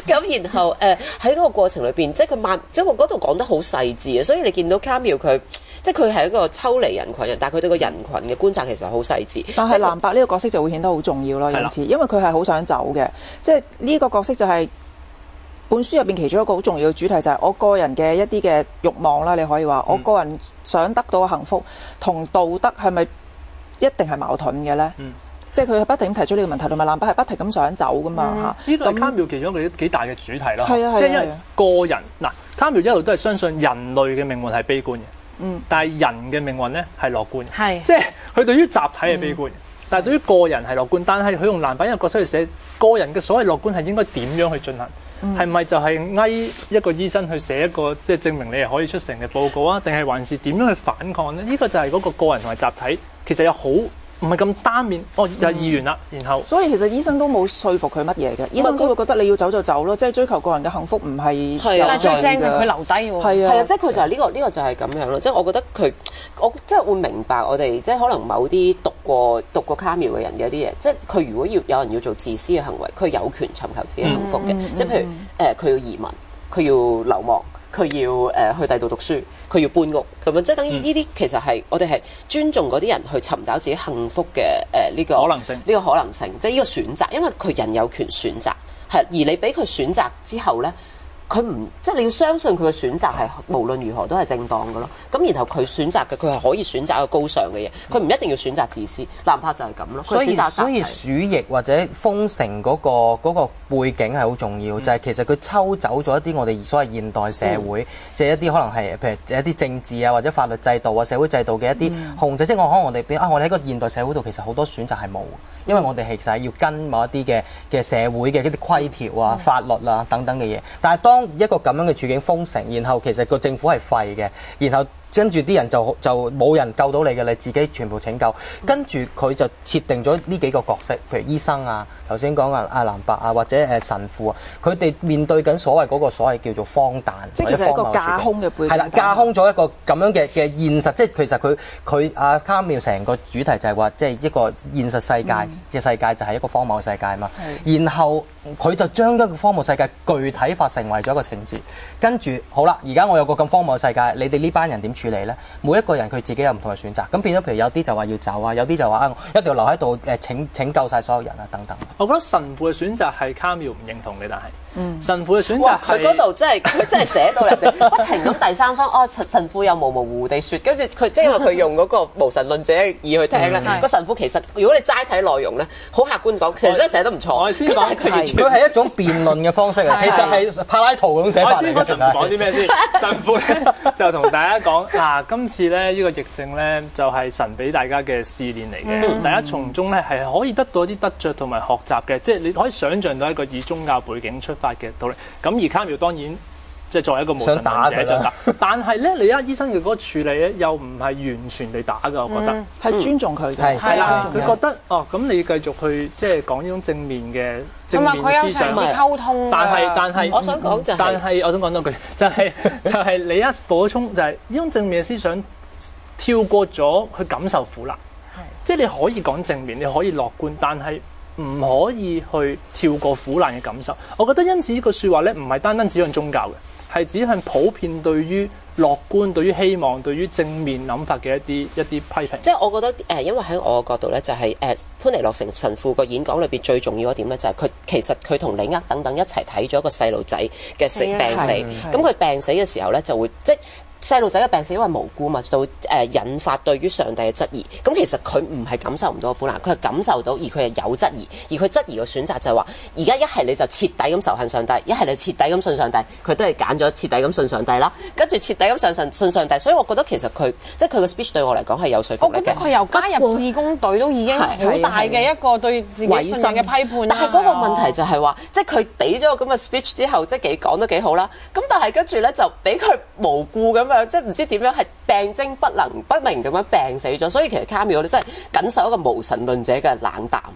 咁然後誒喺嗰個過程裏邊，即係佢慢，即係我嗰度講得好細緻啊，所以你見到卡繆佢。即係佢係一個抽離人群人，但係佢對個人群嘅觀察其實好細緻。
但係藍伯呢個角色就會顯得好重要咯，有次，因為佢係好想走嘅。即係呢個角色就係本書入邊其中一個好重要嘅主題，就係我個人嘅一啲嘅慾望啦。你可以話，我個人想得到嘅幸福同道德係咪一定係矛盾嘅咧？嗯、即係佢係不停提出呢個問題，同埋藍伯係不停咁想走噶嘛嚇。
呢個係卡繆其中一個幾大嘅主題咯。
係啊係啊，
即係因為個人嗱，卡繆一路都係相信人類嘅命運係悲觀嘅。嗯，但係人嘅命運咧係樂觀嘅，係即係佢對於集體係悲觀，嗯、但係對於個人係樂觀。但係佢用藍伯一個角色去寫個人嘅所謂樂觀係應該點樣去進行？係咪、嗯、就係嗌一個醫生去寫一個即係證明你係可以出城嘅報告啊？定係還是點樣去反抗咧？呢、呢個就係嗰個個人同埋集體其實有好。唔係咁單面，哦就係議員啦，然後
所以其實醫生都冇說服佢乜嘢嘅，醫生都會覺得你要走就走咯，即係追求個人嘅幸福唔係，
但係最正係佢留低喎，
係啊，
係啊，即係佢就係呢個呢個就係咁樣咯，即係我覺得佢，我即係會明白我哋即係可能某啲讀過讀過卡繆嘅人嘅一啲嘢，即係佢如果要有人要做自私嘅行為，佢有權尋求自己幸福嘅，嗯、即係譬如誒佢要移民，佢要流亡。佢要誒、呃、去第度讀書，佢要搬屋咁樣，即係等於呢啲其實係我哋係尊重嗰啲人去尋找自己幸福嘅誒呢個
可能性，
呢個可能性，即係呢個選擇，因為佢人有權選擇，係而你俾佢選擇之後咧。佢唔即係你要相信佢嘅選擇係無論如何都係正當嘅咯。咁然後佢選擇嘅佢係可以選擇一個高尚嘅嘢，佢唔一定要選擇自私。藍伯就係咁咯。
所以所以鼠疫或者封城嗰個嗰個背景係好重要，嗯、就係其實佢抽走咗一啲我哋所謂現代社會，即係、嗯、一啲可能係譬如一啲政治啊或者法律制度啊社會制度嘅一啲控制。嗯、即係我可能我哋變啊，我哋喺個現代社會度其實好多選擇係冇，因為我哋其實係要跟某一啲嘅嘅社會嘅一啲規條啊、法律啊等等嘅嘢。但係當一個咁樣嘅處境封城，然後其實個政府係廢嘅，然後跟住啲人就就冇人救到你嘅，你自己全部拯救。跟住佢就設定咗呢幾個角色，譬如醫生啊，頭先講啊阿藍伯啊，或者誒神父啊，佢哋面對緊所謂嗰個所謂叫做荒誕，
即係其實一個架空嘅背景。
係啦，架空咗一個咁樣嘅嘅現實，即係其實佢佢阿卡繆成個主題就係話，即係一個現實世界嘅、嗯、世界就係一個荒謬世界嘛。是然後佢就將一個荒謬世界具體化成為咗一個情節，跟住好啦，而家我有個咁荒謬嘅世界，你哋呢班人點處理咧？每一個人佢自己有唔同嘅選擇，咁變咗譬如有啲就話要走啊，有啲就話啊一定要留喺度誒拯拯救晒所有人啊等等。
我覺得神父嘅選擇係卡繆唔認同嘅，但係、嗯、神父嘅選擇
佢嗰度真係佢真係寫到人哋不停咁第三方哦，神父又模模糊糊地説，跟住佢即係因為佢用嗰個無神論者嘅意去聽咧，個、嗯、神父其實如果你齋睇內容咧，好客觀講，其實真係寫得唔錯。
我先講
佢佢係一種辯論嘅方式啊，其實係柏拉圖嗰種寫法嚟嘅。我先講神父講啲咩先？
神父咧就同大家講嗱，今次咧呢個疫症咧就係神俾大家嘅試煉嚟嘅，嗯、大家從中咧係可以得到一啲得着同埋學習嘅，即係你可以想像到一個以宗教背景出發嘅道理。咁而卡繆當然即係作為一個無神論者就打，但係咧李克醫生嘅嗰個處理咧又唔係完全地打㗎，我覺得
係、嗯、尊重佢嘅，
係啦，佢覺得哦咁你繼續去即係講呢種正面嘅正面思想，
同埋佢有嘗試溝通。
但係但係
我想講就係、是，
但係我想講多句就係、是、就係、是、李克補充就係、是、呢種正面嘅思想跳過咗去感受苦難，係即係你可以講正面，你可以樂觀，但係唔可以去跳過苦難嘅感受。我覺得因此呢句説話咧，唔係單單指向宗教嘅，係指向普遍對於樂觀、對於希望、對於正面諗法嘅一啲一啲批評。
即係我覺得誒、呃，因為喺我嘅角度咧，就係、是、誒、呃、潘尼洛成神父個演講裏邊最重要一點咧，就係佢其實佢同李厄等等一齊睇咗個細路仔嘅死病死，咁佢病死嘅時候咧就會即係。細路仔嘅病死因為無辜嘛，就會誒引發對於上帝嘅質疑。咁其實佢唔係感受唔到苦難，佢係感受到，而佢係有質疑。而佢質疑嘅選擇就係話：而家一係你就徹底咁仇恨上帝，一係你徹底咁信上帝。佢都係揀咗徹底咁信上帝啦。跟住徹底咁信信信上帝，所以我覺得其實佢即係佢嘅 speech 對我嚟講係有說服力嘅。
我覺得佢由加入義工隊都已經好大嘅一個對自己信仰嘅批判。
但係嗰個問題就係話，即係佢俾咗個咁嘅 speech 之後，即係幾講得幾好啦。咁但係跟住咧就俾佢無故咁樣，即係唔知點樣係病徵不能不明咁樣病死咗。所以其實卡繆咧真係緊守一個無神論者嘅冷淡。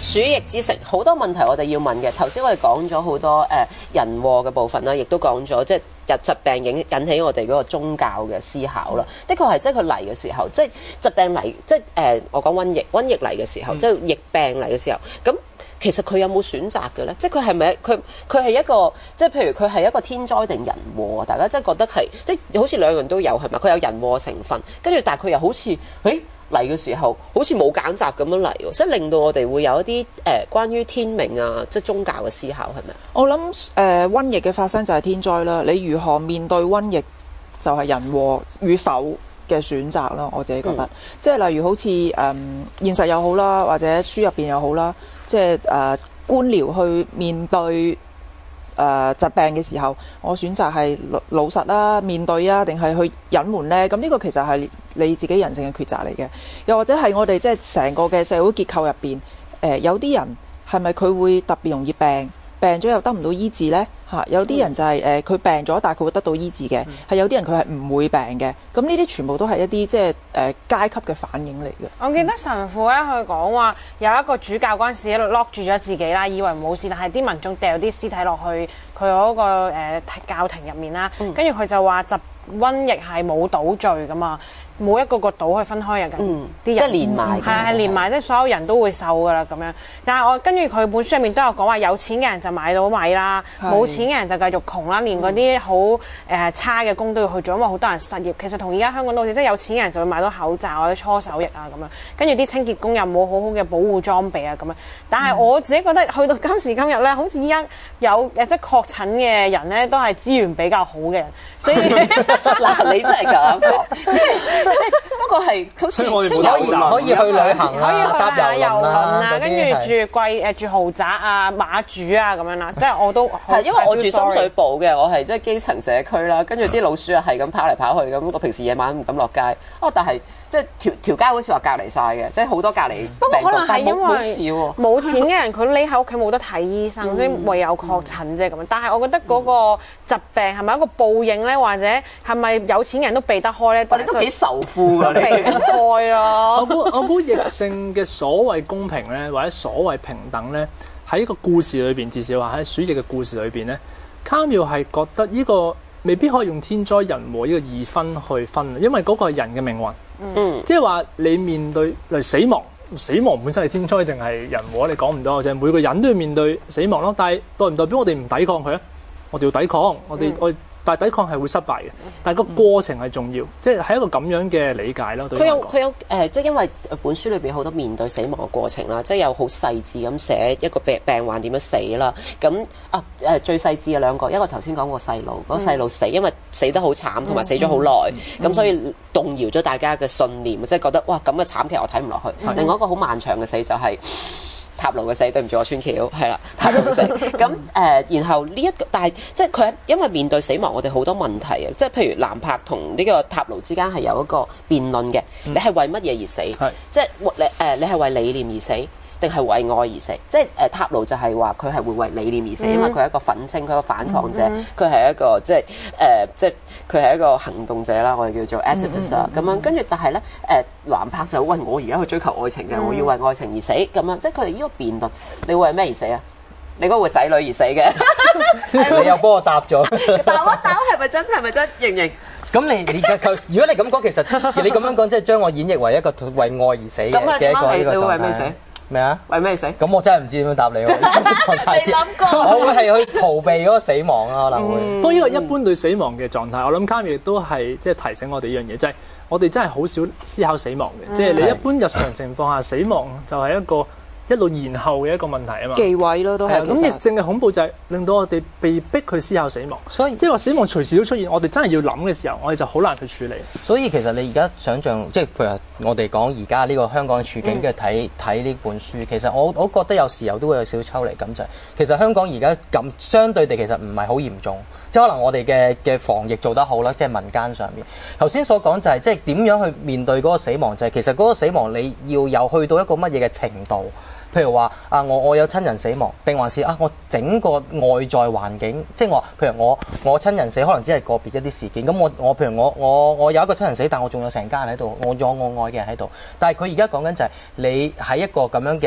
鼠疫之城好多問題我哋要問嘅。頭先我哋講咗好多誒、呃、人禍嘅部分啦，亦都講咗即係疾病引引起我哋嗰個宗教嘅思考啦。的確係即係佢嚟嘅時候，即係疾病嚟，即係誒、呃、我講瘟疫，瘟疫嚟嘅時候，嗯、即係疫病嚟嘅時候，咁其實佢有冇選擇嘅咧？即係佢係咪佢佢係一個即係譬如佢係一個天災定人禍？大家真係覺得係即係好似兩樣都有係咪？佢有人禍成分，跟住但係佢又好似誒。嚟嘅時候好似冇揀擇咁樣嚟喎，所以令到我哋會有一啲誒、呃、關於天命啊，即係宗教嘅思考係咪？
我諗誒、呃、瘟疫嘅發生就係天災啦，你如何面對瘟疫就係人禍與否嘅選擇啦。我自己覺得，嗯、即係例如好似誒、呃、現實又好啦，或者書入邊又好啦，即係誒、呃、官僚去面對誒、呃、疾病嘅時候，我選擇係老實啦，面對啊，定係去隱瞞呢？咁呢個其實係你自己人性嘅抉擇嚟嘅，又或者係我哋即係成個嘅社會結構入邊，誒、呃、有啲人係咪佢會特別容易病，病咗又得唔到醫治呢？嚇、啊，有啲人就係誒佢病咗，但係佢會得到醫治嘅，係、嗯、有啲人佢係唔會病嘅。咁呢啲全部都係一啲即係誒階級嘅反應嚟嘅。
我記得神父咧，佢講話有一個主教嗰陣時喺度 lock 住咗自己啦，以為冇事，但係啲民眾掉啲屍體落去佢嗰、嗰個、呃、教廷入面啦，跟住佢就話疾瘟疫係冇島嶼噶嘛。冇一個個島去分開嘅，啲、嗯、人
即係連埋，
係係連埋，即係所有人都會受噶啦咁樣。但係我跟住佢本書入面都有講話，有錢嘅人就買到米啦，冇錢嘅人就繼續窮啦，連嗰啲好誒差嘅工都要去做，因為好多人失業。其實同而家香港都好似，即係有錢嘅人就會買到口罩或者搓手液啊咁樣，跟住啲清潔工又冇好好嘅保護裝備啊咁樣。但係我自己覺得去到今時今日咧，好似依家有誒即係確診嘅人咧，都係資源比較好嘅人，所以
嗱你真係咁講，即係。即係不過係好似即係
可以可以去旅行
可以去
搭
遊輪啊，跟住
住
住貴誒住豪宅啊、馬主啊咁樣啦。即係我都
係因為我住深水埗嘅，我係即係基層社區啦。跟住啲老鼠啊係咁跑嚟跑去咁，我平時夜晚唔敢落街。哦，但係即係條條街好似話隔離晒嘅，即係好多隔離。
不過可能係因為冇錢嘅人，佢匿喺屋企冇得睇醫生，所以唯有確診啫咁樣。但係我覺得嗰個疾病係咪一個報應咧，或者係咪有錢人都避得開咧？
我哋都幾仇富㗎，
避得開啊！
我估我估疫症嘅所謂公平咧，或者所謂平等咧，喺個故事裏邊，至少話喺鼠疫嘅故事裏邊咧，卡繆係覺得呢個未必可以用天災人禍呢個二分去分，因為嗰個係人嘅命運。嗯，即係話你面對例如死亡，死亡本身係天災定係人禍，你講唔到嘅啫。每個人都要面對死亡咯，但係代唔代表我哋唔抵抗佢啊？我哋要抵抗，我哋、嗯、我。但係抵抗係會失敗嘅，但係個過程係重要，嗯、即係係一個咁樣嘅理解咯。
佢有佢有誒、呃，即係因為本書裏邊好多面對死亡嘅過程啦，即係有好細緻咁寫一個病病患點樣死啦。咁啊誒最細緻嘅兩個，一個頭先講個細路，嗰、嗰個細路死，因為死得好慘，同埋死咗好耐，咁、嗯嗯、所以動搖咗大家嘅信念，即係覺得哇咁嘅慘劇我睇唔落去。嗯、另外一個好漫長嘅死就係、是。塔盧嘅死，對唔住我穿橋，係啦，塔盧嘅死。咁誒、呃，然後呢、這、一個，但係即係佢因為面對死亡，我哋好多問題啊！即係譬如南柏同呢個塔盧之間係有一個辯論嘅，嗯、你係為乜嘢而死？
是
即係你誒，你係為理念而死，定係為愛而死？即係誒塔盧就係話佢係會為理念而死，嗯、因為佢係一個憤青，佢係一個反抗者，佢係、嗯、一個即係誒、呃、即係佢係一個行動者啦，我哋叫做 activist 啦、嗯。咁、嗯、樣跟住，但係咧誒南柏就喂我而家去追求愛情嘅，嗯、我要為愛情而死咁樣，即係佢哋呢個辯論，你會為咩而死啊？你嗰個為仔女而死嘅，
你又幫我答咗。
但我答係咪真？係咪真？認唔認？
咁你你如果你咁講，其實你咁樣講，即係將我演繹為一個為愛而死嘅嘅一個呢個狀態。你會為咩死？咩啊？為咩死？咁我真係唔知點樣答你喎。
你諗過？
我會係去逃避嗰個死亡啊，可能會。
不過呢個一般對死亡嘅狀態，我諗卡繆亦都係即係提醒我哋一樣嘢，即係我哋真係好少思考死亡嘅。即係你一般日常情況下，死亡就係一個一路延後嘅一個問題啊嘛，
忌諱咯都係。
咁疫症嘅恐怖就係令到我哋被逼去思考死亡，
所以
即係話死亡隨時都出現，我哋真係要諗嘅時候，我哋就好難去處理。
所以其實你而家想象，即係譬如話我哋講而家呢個香港嘅處境嘅睇睇呢本書，其實我我覺得有時候都會有少少抽離感，就係其實香港而家咁相對地其實唔係好嚴重，即係可能我哋嘅嘅防疫做得好啦，即係民間上面。頭先所講就係即係點樣去面對嗰個死亡，就係其實嗰個死亡你要有去到一個乜嘢嘅程度。譬如話啊，我我有親人死亡，定還是啊我整個外在環境，即係我譬如我我親人死，可能只係個別一啲事件。咁我我譬如我我我有一個親人死，但我仲有成家人喺度，我有我愛嘅人喺度。但係佢而家講緊就係你喺一個咁樣嘅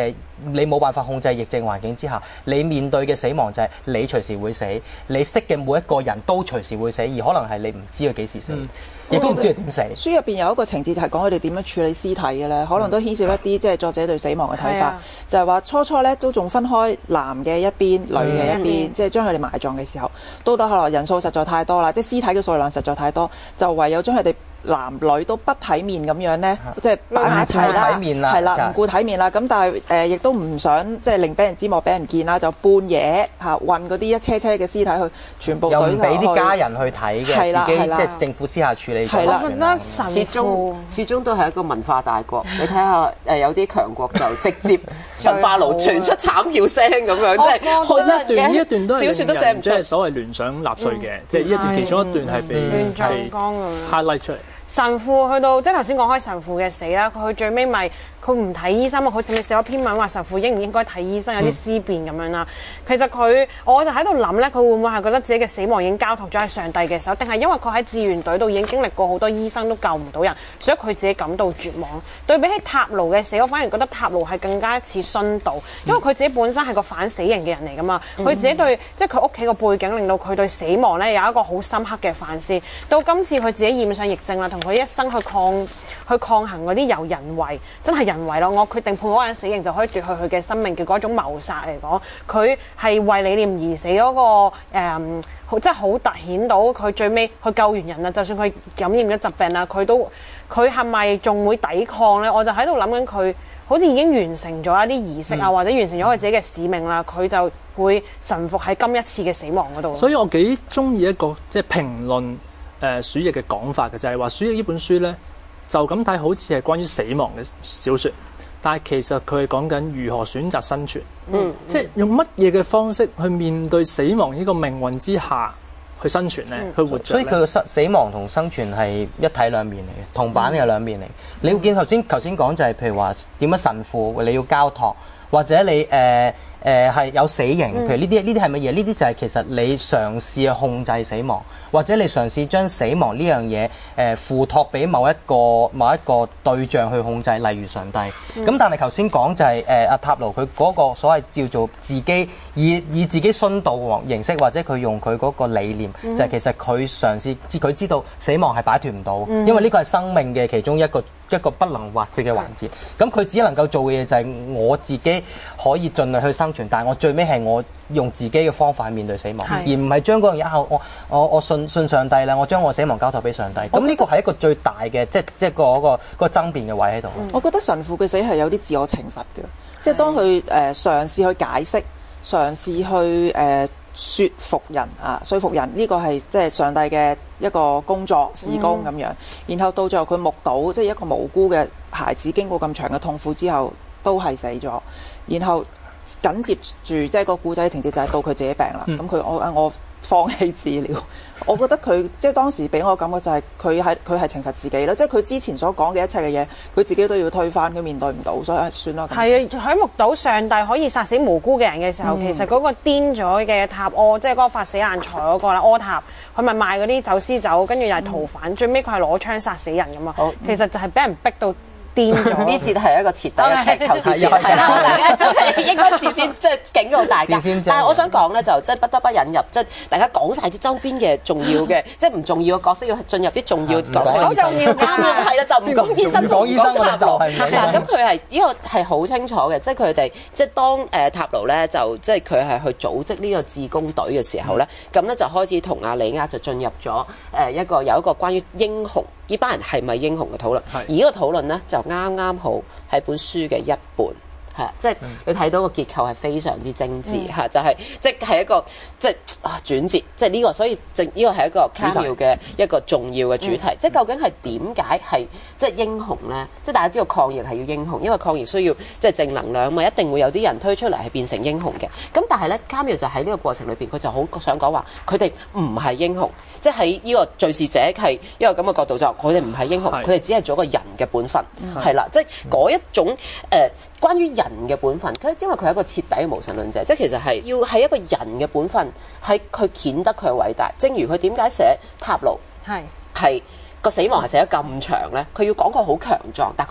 你冇辦法控制疫症環境之下，你面對嘅死亡就係你隨時會死，你識嘅每一個人都隨時會死，而可能係你唔知佢幾時死，亦都唔知佢點死。
書入邊有一個情節就係講佢哋點樣處理屍體嘅咧，可能都牽涉一啲即係作者對死亡嘅睇法，就係話初初咧都仲分開男嘅一邊、女嘅一邊，即係將佢哋埋葬嘅時候，到到後來人數實在太多啦，即係屍體嘅數量實在太多，就唯有將佢哋男女都不體面咁樣咧，即係擺埋一齊啦，係啦，唔顧體面啦。咁但係誒，亦都唔想即係令俾人知幕、俾人見啦，就半夜嚇運嗰啲一車車嘅屍體去，全部
又唔俾啲家人去睇嘅，自己即係政府私下處理咗。
我覺得神
始終始終都係一個文化大國。你睇下誒，有啲強國就直接焚化爐傳出慘叫聲咁樣，即係好多人嘅
呢一段都係
小説都寫唔出，
即係所謂聯想納粹嘅，即係呢一段其中一段係被係 highlight 出嚟。
神父去到即係頭先講開神父嘅死啦，佢去最尾咪佢唔睇醫生啊，佢甚至寫咗篇文話神父應唔應該睇醫生，有啲思辨咁樣啦。其實佢我就喺度諗咧，佢會唔會係覺得自己嘅死亡已經交託咗喺上帝嘅手，定係因為佢喺志願隊度已經經歷過好多醫生都救唔到人，所以佢自己感到絕望。對比起塔盧嘅死，我反而覺得塔盧係更加似殉道，因為佢自己本身係個反死刑嘅人嚟噶嘛，佢自己對即係佢屋企個背景令到佢對死亡咧有一個好深刻嘅反思。到今次佢自己染上疫症啦，同佢一生去抗去抗衡嗰啲由人為真係人為咯，我決定判嗰個人死刑就可以奪去佢嘅生命嘅嗰種謀殺嚟講，佢係為理念而死嗰、那個誒、嗯，即係好突顯到佢最尾佢救完人啦，就算佢感染咗疾病啦，佢都佢係咪仲會抵抗咧？我就喺度諗緊佢好似已經完成咗一啲儀式啊，嗯、或者完成咗佢自己嘅使命啦，佢就會臣服喺今一次嘅死亡嗰度。
所以我幾中意一個即係評論。誒鼠疫嘅講法嘅就係話鼠疫呢本書咧，就咁睇好似係關於死亡嘅小説，但係其實佢係講緊如何選擇生存，嗯，嗯即係用乜嘢嘅方式去面對死亡呢個命運之下去生存咧，嗯、去活著。所以
佢嘅死死亡同生存係一體兩面嚟嘅，銅板嘅兩面嚟。嗯、你會見頭先頭先講就係譬如話點樣神父你要交託，或者你誒。呃誒係、呃、有死刑，譬如呢啲呢啲係乜嘢？呢啲就係其實你嘗試去控制死亡，或者你嘗試將死亡呢樣嘢誒付託俾某一個某一個對象去控制，例如上帝。咁、嗯、但係頭先講就係誒阿塔盧佢嗰個所謂叫做自己以以自己殉道形式，或者佢用佢嗰個理念，嗯、就係其實佢嘗試知佢知道死亡係擺脫唔到，嗯、因為呢個係生命嘅其中一個一個不能或缺嘅環節。咁佢、嗯、只能夠做嘅嘢就係我自己可以盡量去生。但係我最尾係我用自己嘅方法去面對死亡，是而唔係將嗰樣嘢我我我信信上帝啦，我將我死亡交託俾上帝。咁呢個係一個最大嘅即係即係個嗰個嗰個爭辯嘅位喺度。
我覺得神父嘅死係有啲自我懲罰嘅，即係當佢誒嘗試去解釋、嘗試去誒説服人啊，說服人呢個係即係上帝嘅一個工作事工咁樣，嗯、然後到最後佢目睹即係一個無辜嘅孩子經過咁長嘅痛苦之後都係死咗，然後。緊接住即係個故仔情節就係到佢自己病啦，咁佢、嗯、我我放棄治療，我覺得佢即係當時俾我感覺就係佢係佢係懲罰自己啦，即係佢之前所講嘅一切嘅嘢，佢自己都要推翻，佢面對唔到，所以算啦。
係啊，喺目睹上帝可以殺死無辜嘅人嘅時候，嗯、其實嗰個癲咗嘅塔柯，即係嗰個發死硬財嗰、嗰個啦，柯塔，佢咪賣嗰啲走私酒，跟住又係逃犯，嗯、最尾佢係攞槍殺死人㗎嘛，嗯、其實就係俾人逼到。癲咗呢節係一個徹底嘅劇透節節，係啦，大家真係應該事先即係警告大家。但係我想講咧，就即係不得不引入，即係大家講晒啲周邊嘅重要嘅，即係唔重要嘅角色要進入啲重要角色。好重要，啱啊，係啦，就唔講醫生同唔講塔盧。嗱，咁佢係呢個係好清楚嘅，即係佢哋即係當誒塔盧咧，就即係佢係去組織呢個志工隊嘅時候咧，咁咧就開始同阿里厄就進入咗誒一個有一個關於英雄。呢班人係咪英雄嘅討論？是而呢個討論呢，就啱啱好喺本書嘅一半，係即係你睇到個結構係非常之精緻嚇、嗯，就係即係一個即係啊轉折，即係呢個，所以正呢個係一個卡繆嘅一個重要嘅主題，即係、嗯、究竟係點解係即係英雄呢？即係大家知道抗疫係要英雄，因為抗疫需要即係正能量嘛，一定會有啲人推出嚟係變成英雄嘅。咁但係呢，卡繆就喺呢個過程裏邊，佢就好想講話，佢哋唔係英雄。即係喺呢個敘事者係一個咁嘅角度，就佢哋唔係英雄，佢哋是只係做一個人嘅本分，係啦是，即係嗰一種誒、呃、關於人嘅本分。佢因為佢係一個徹底嘅無神論者，即係其實係要係一個人嘅本分，係佢顯得佢嘅偉大。正如佢點解寫塔盧係係個死亡係寫得咁長咧？佢要講佢好強壯，但係佢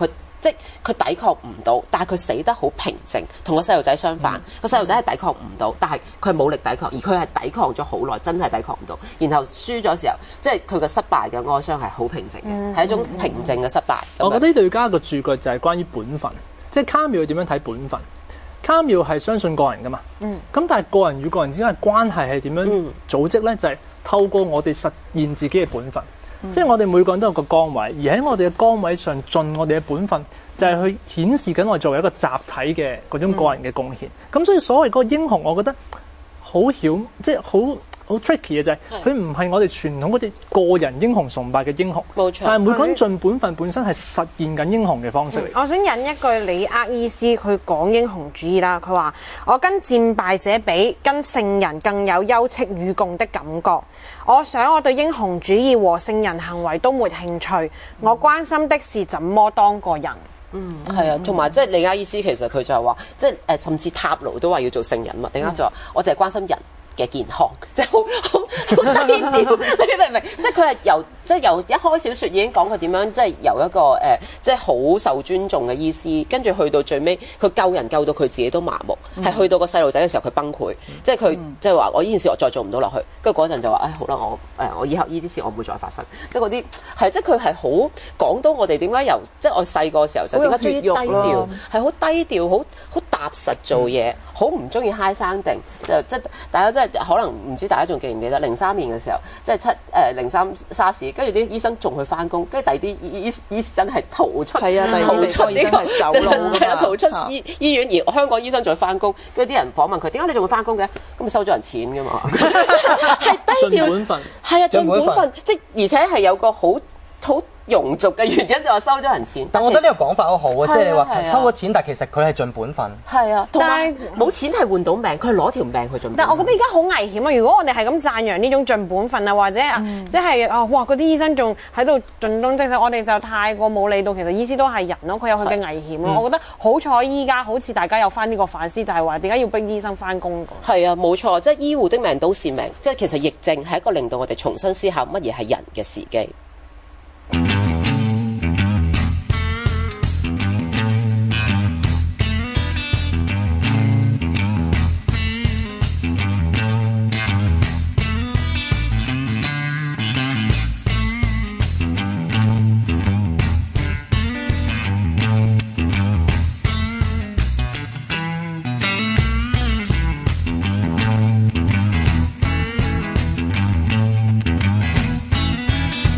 即係佢抵抗唔到，但係佢死得好平靜，同個細路仔相反，個細路仔係抵抗唔到，但係佢係冇力抵抗，而佢係抵抗咗好耐，真係抵抗唔到，然後輸咗時候，即係佢個失敗嘅哀傷係好平靜嘅，係、嗯、一種平靜嘅失敗。
我覺得呢度要加一個注腳就係關於本分，即係卡繆點樣睇本分。卡繆係相信個人噶嘛，咁、嗯、但係個人與個人之間嘅關係係點樣組織咧？就係、是、透過我哋實現自己嘅本分，嗯、即係我哋每個人都有個崗位，而喺我哋嘅崗位上盡我哋嘅本分，就係、是、去顯示緊我作為一個集體嘅嗰種個人嘅貢獻。咁、嗯、所以所謂嗰個英雄，我覺得好曉，即係好好 tricky 嘅就係佢唔係我哋傳統嗰啲個人英雄崇拜嘅英雄，冇錯，但係每個人盡本分本身係實現緊英雄嘅方式嚟、嗯。
我想引一句里厄伊斯，佢講英雄主義啦。佢話：我跟戰敗者比，跟聖人更有休戚與共的感覺。我想我對英雄主義和聖人行為都沒興趣，我關心的是怎麼當個人。
嗯，係啊，同埋即係里厄伊斯其實佢就係話，即係誒甚至塔盧都話要做聖人嘛。點解就話我淨係關心人嘅健康，即係好好好低調，你明唔明？即係佢係由即係由一開小説已經講佢點樣，即係由一個誒、呃，即係好受尊重嘅醫師，跟住去到最尾，佢救人救到佢自己都麻木，係、嗯、去到個細路仔嘅時候佢崩潰，嗯、即係佢即係話我呢件事我再做唔到落去，跟住嗰陣就話誒、哎、好啦，我誒、呃、我以後呢啲事我唔會再發生，即係嗰啲係即係佢係好講到我哋點解由即係我細個嘅時候就點解中意低調，係好低調，好好踏實做嘢，好唔中意嗨生定，就即係大家真係。可能唔知大家仲記唔記得零三年嘅時候，即係七誒零三沙士，跟住啲醫生仲去翻工，跟住第二啲醫醫醫生係逃出，係啊，逃出呢個走路係啊，逃出醫醫院，而香港醫生仲去翻工，跟住啲人訪問佢點解你仲會翻工嘅？咁咪收咗人錢㗎嘛，係低調，係啊，盡本分，即係而且係有個好好庸俗嘅原因就話收咗人錢，
但我覺得呢個講法好好啊，即係你話收咗錢，但其實佢係盡本分。
係啊，同埋冇錢係換到命，佢係攞條命去盡本分。
但我覺得而家好危險啊！如果我哋係咁讚揚呢種盡本分啊，或者啊，嗯、即係啊，哇！嗰啲醫生仲喺度盡忠職守，我哋就太過冇理到，其實醫師都係人咯，佢有佢嘅危險咯。嗯、我覺得好彩依家好似大家有翻呢個反思，就係話點解要逼醫生翻工？
係啊，冇錯，即係醫護的命都是命，即係其實疫症係一個令到我哋重新思考乜嘢係人嘅時機。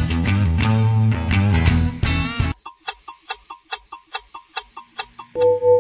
you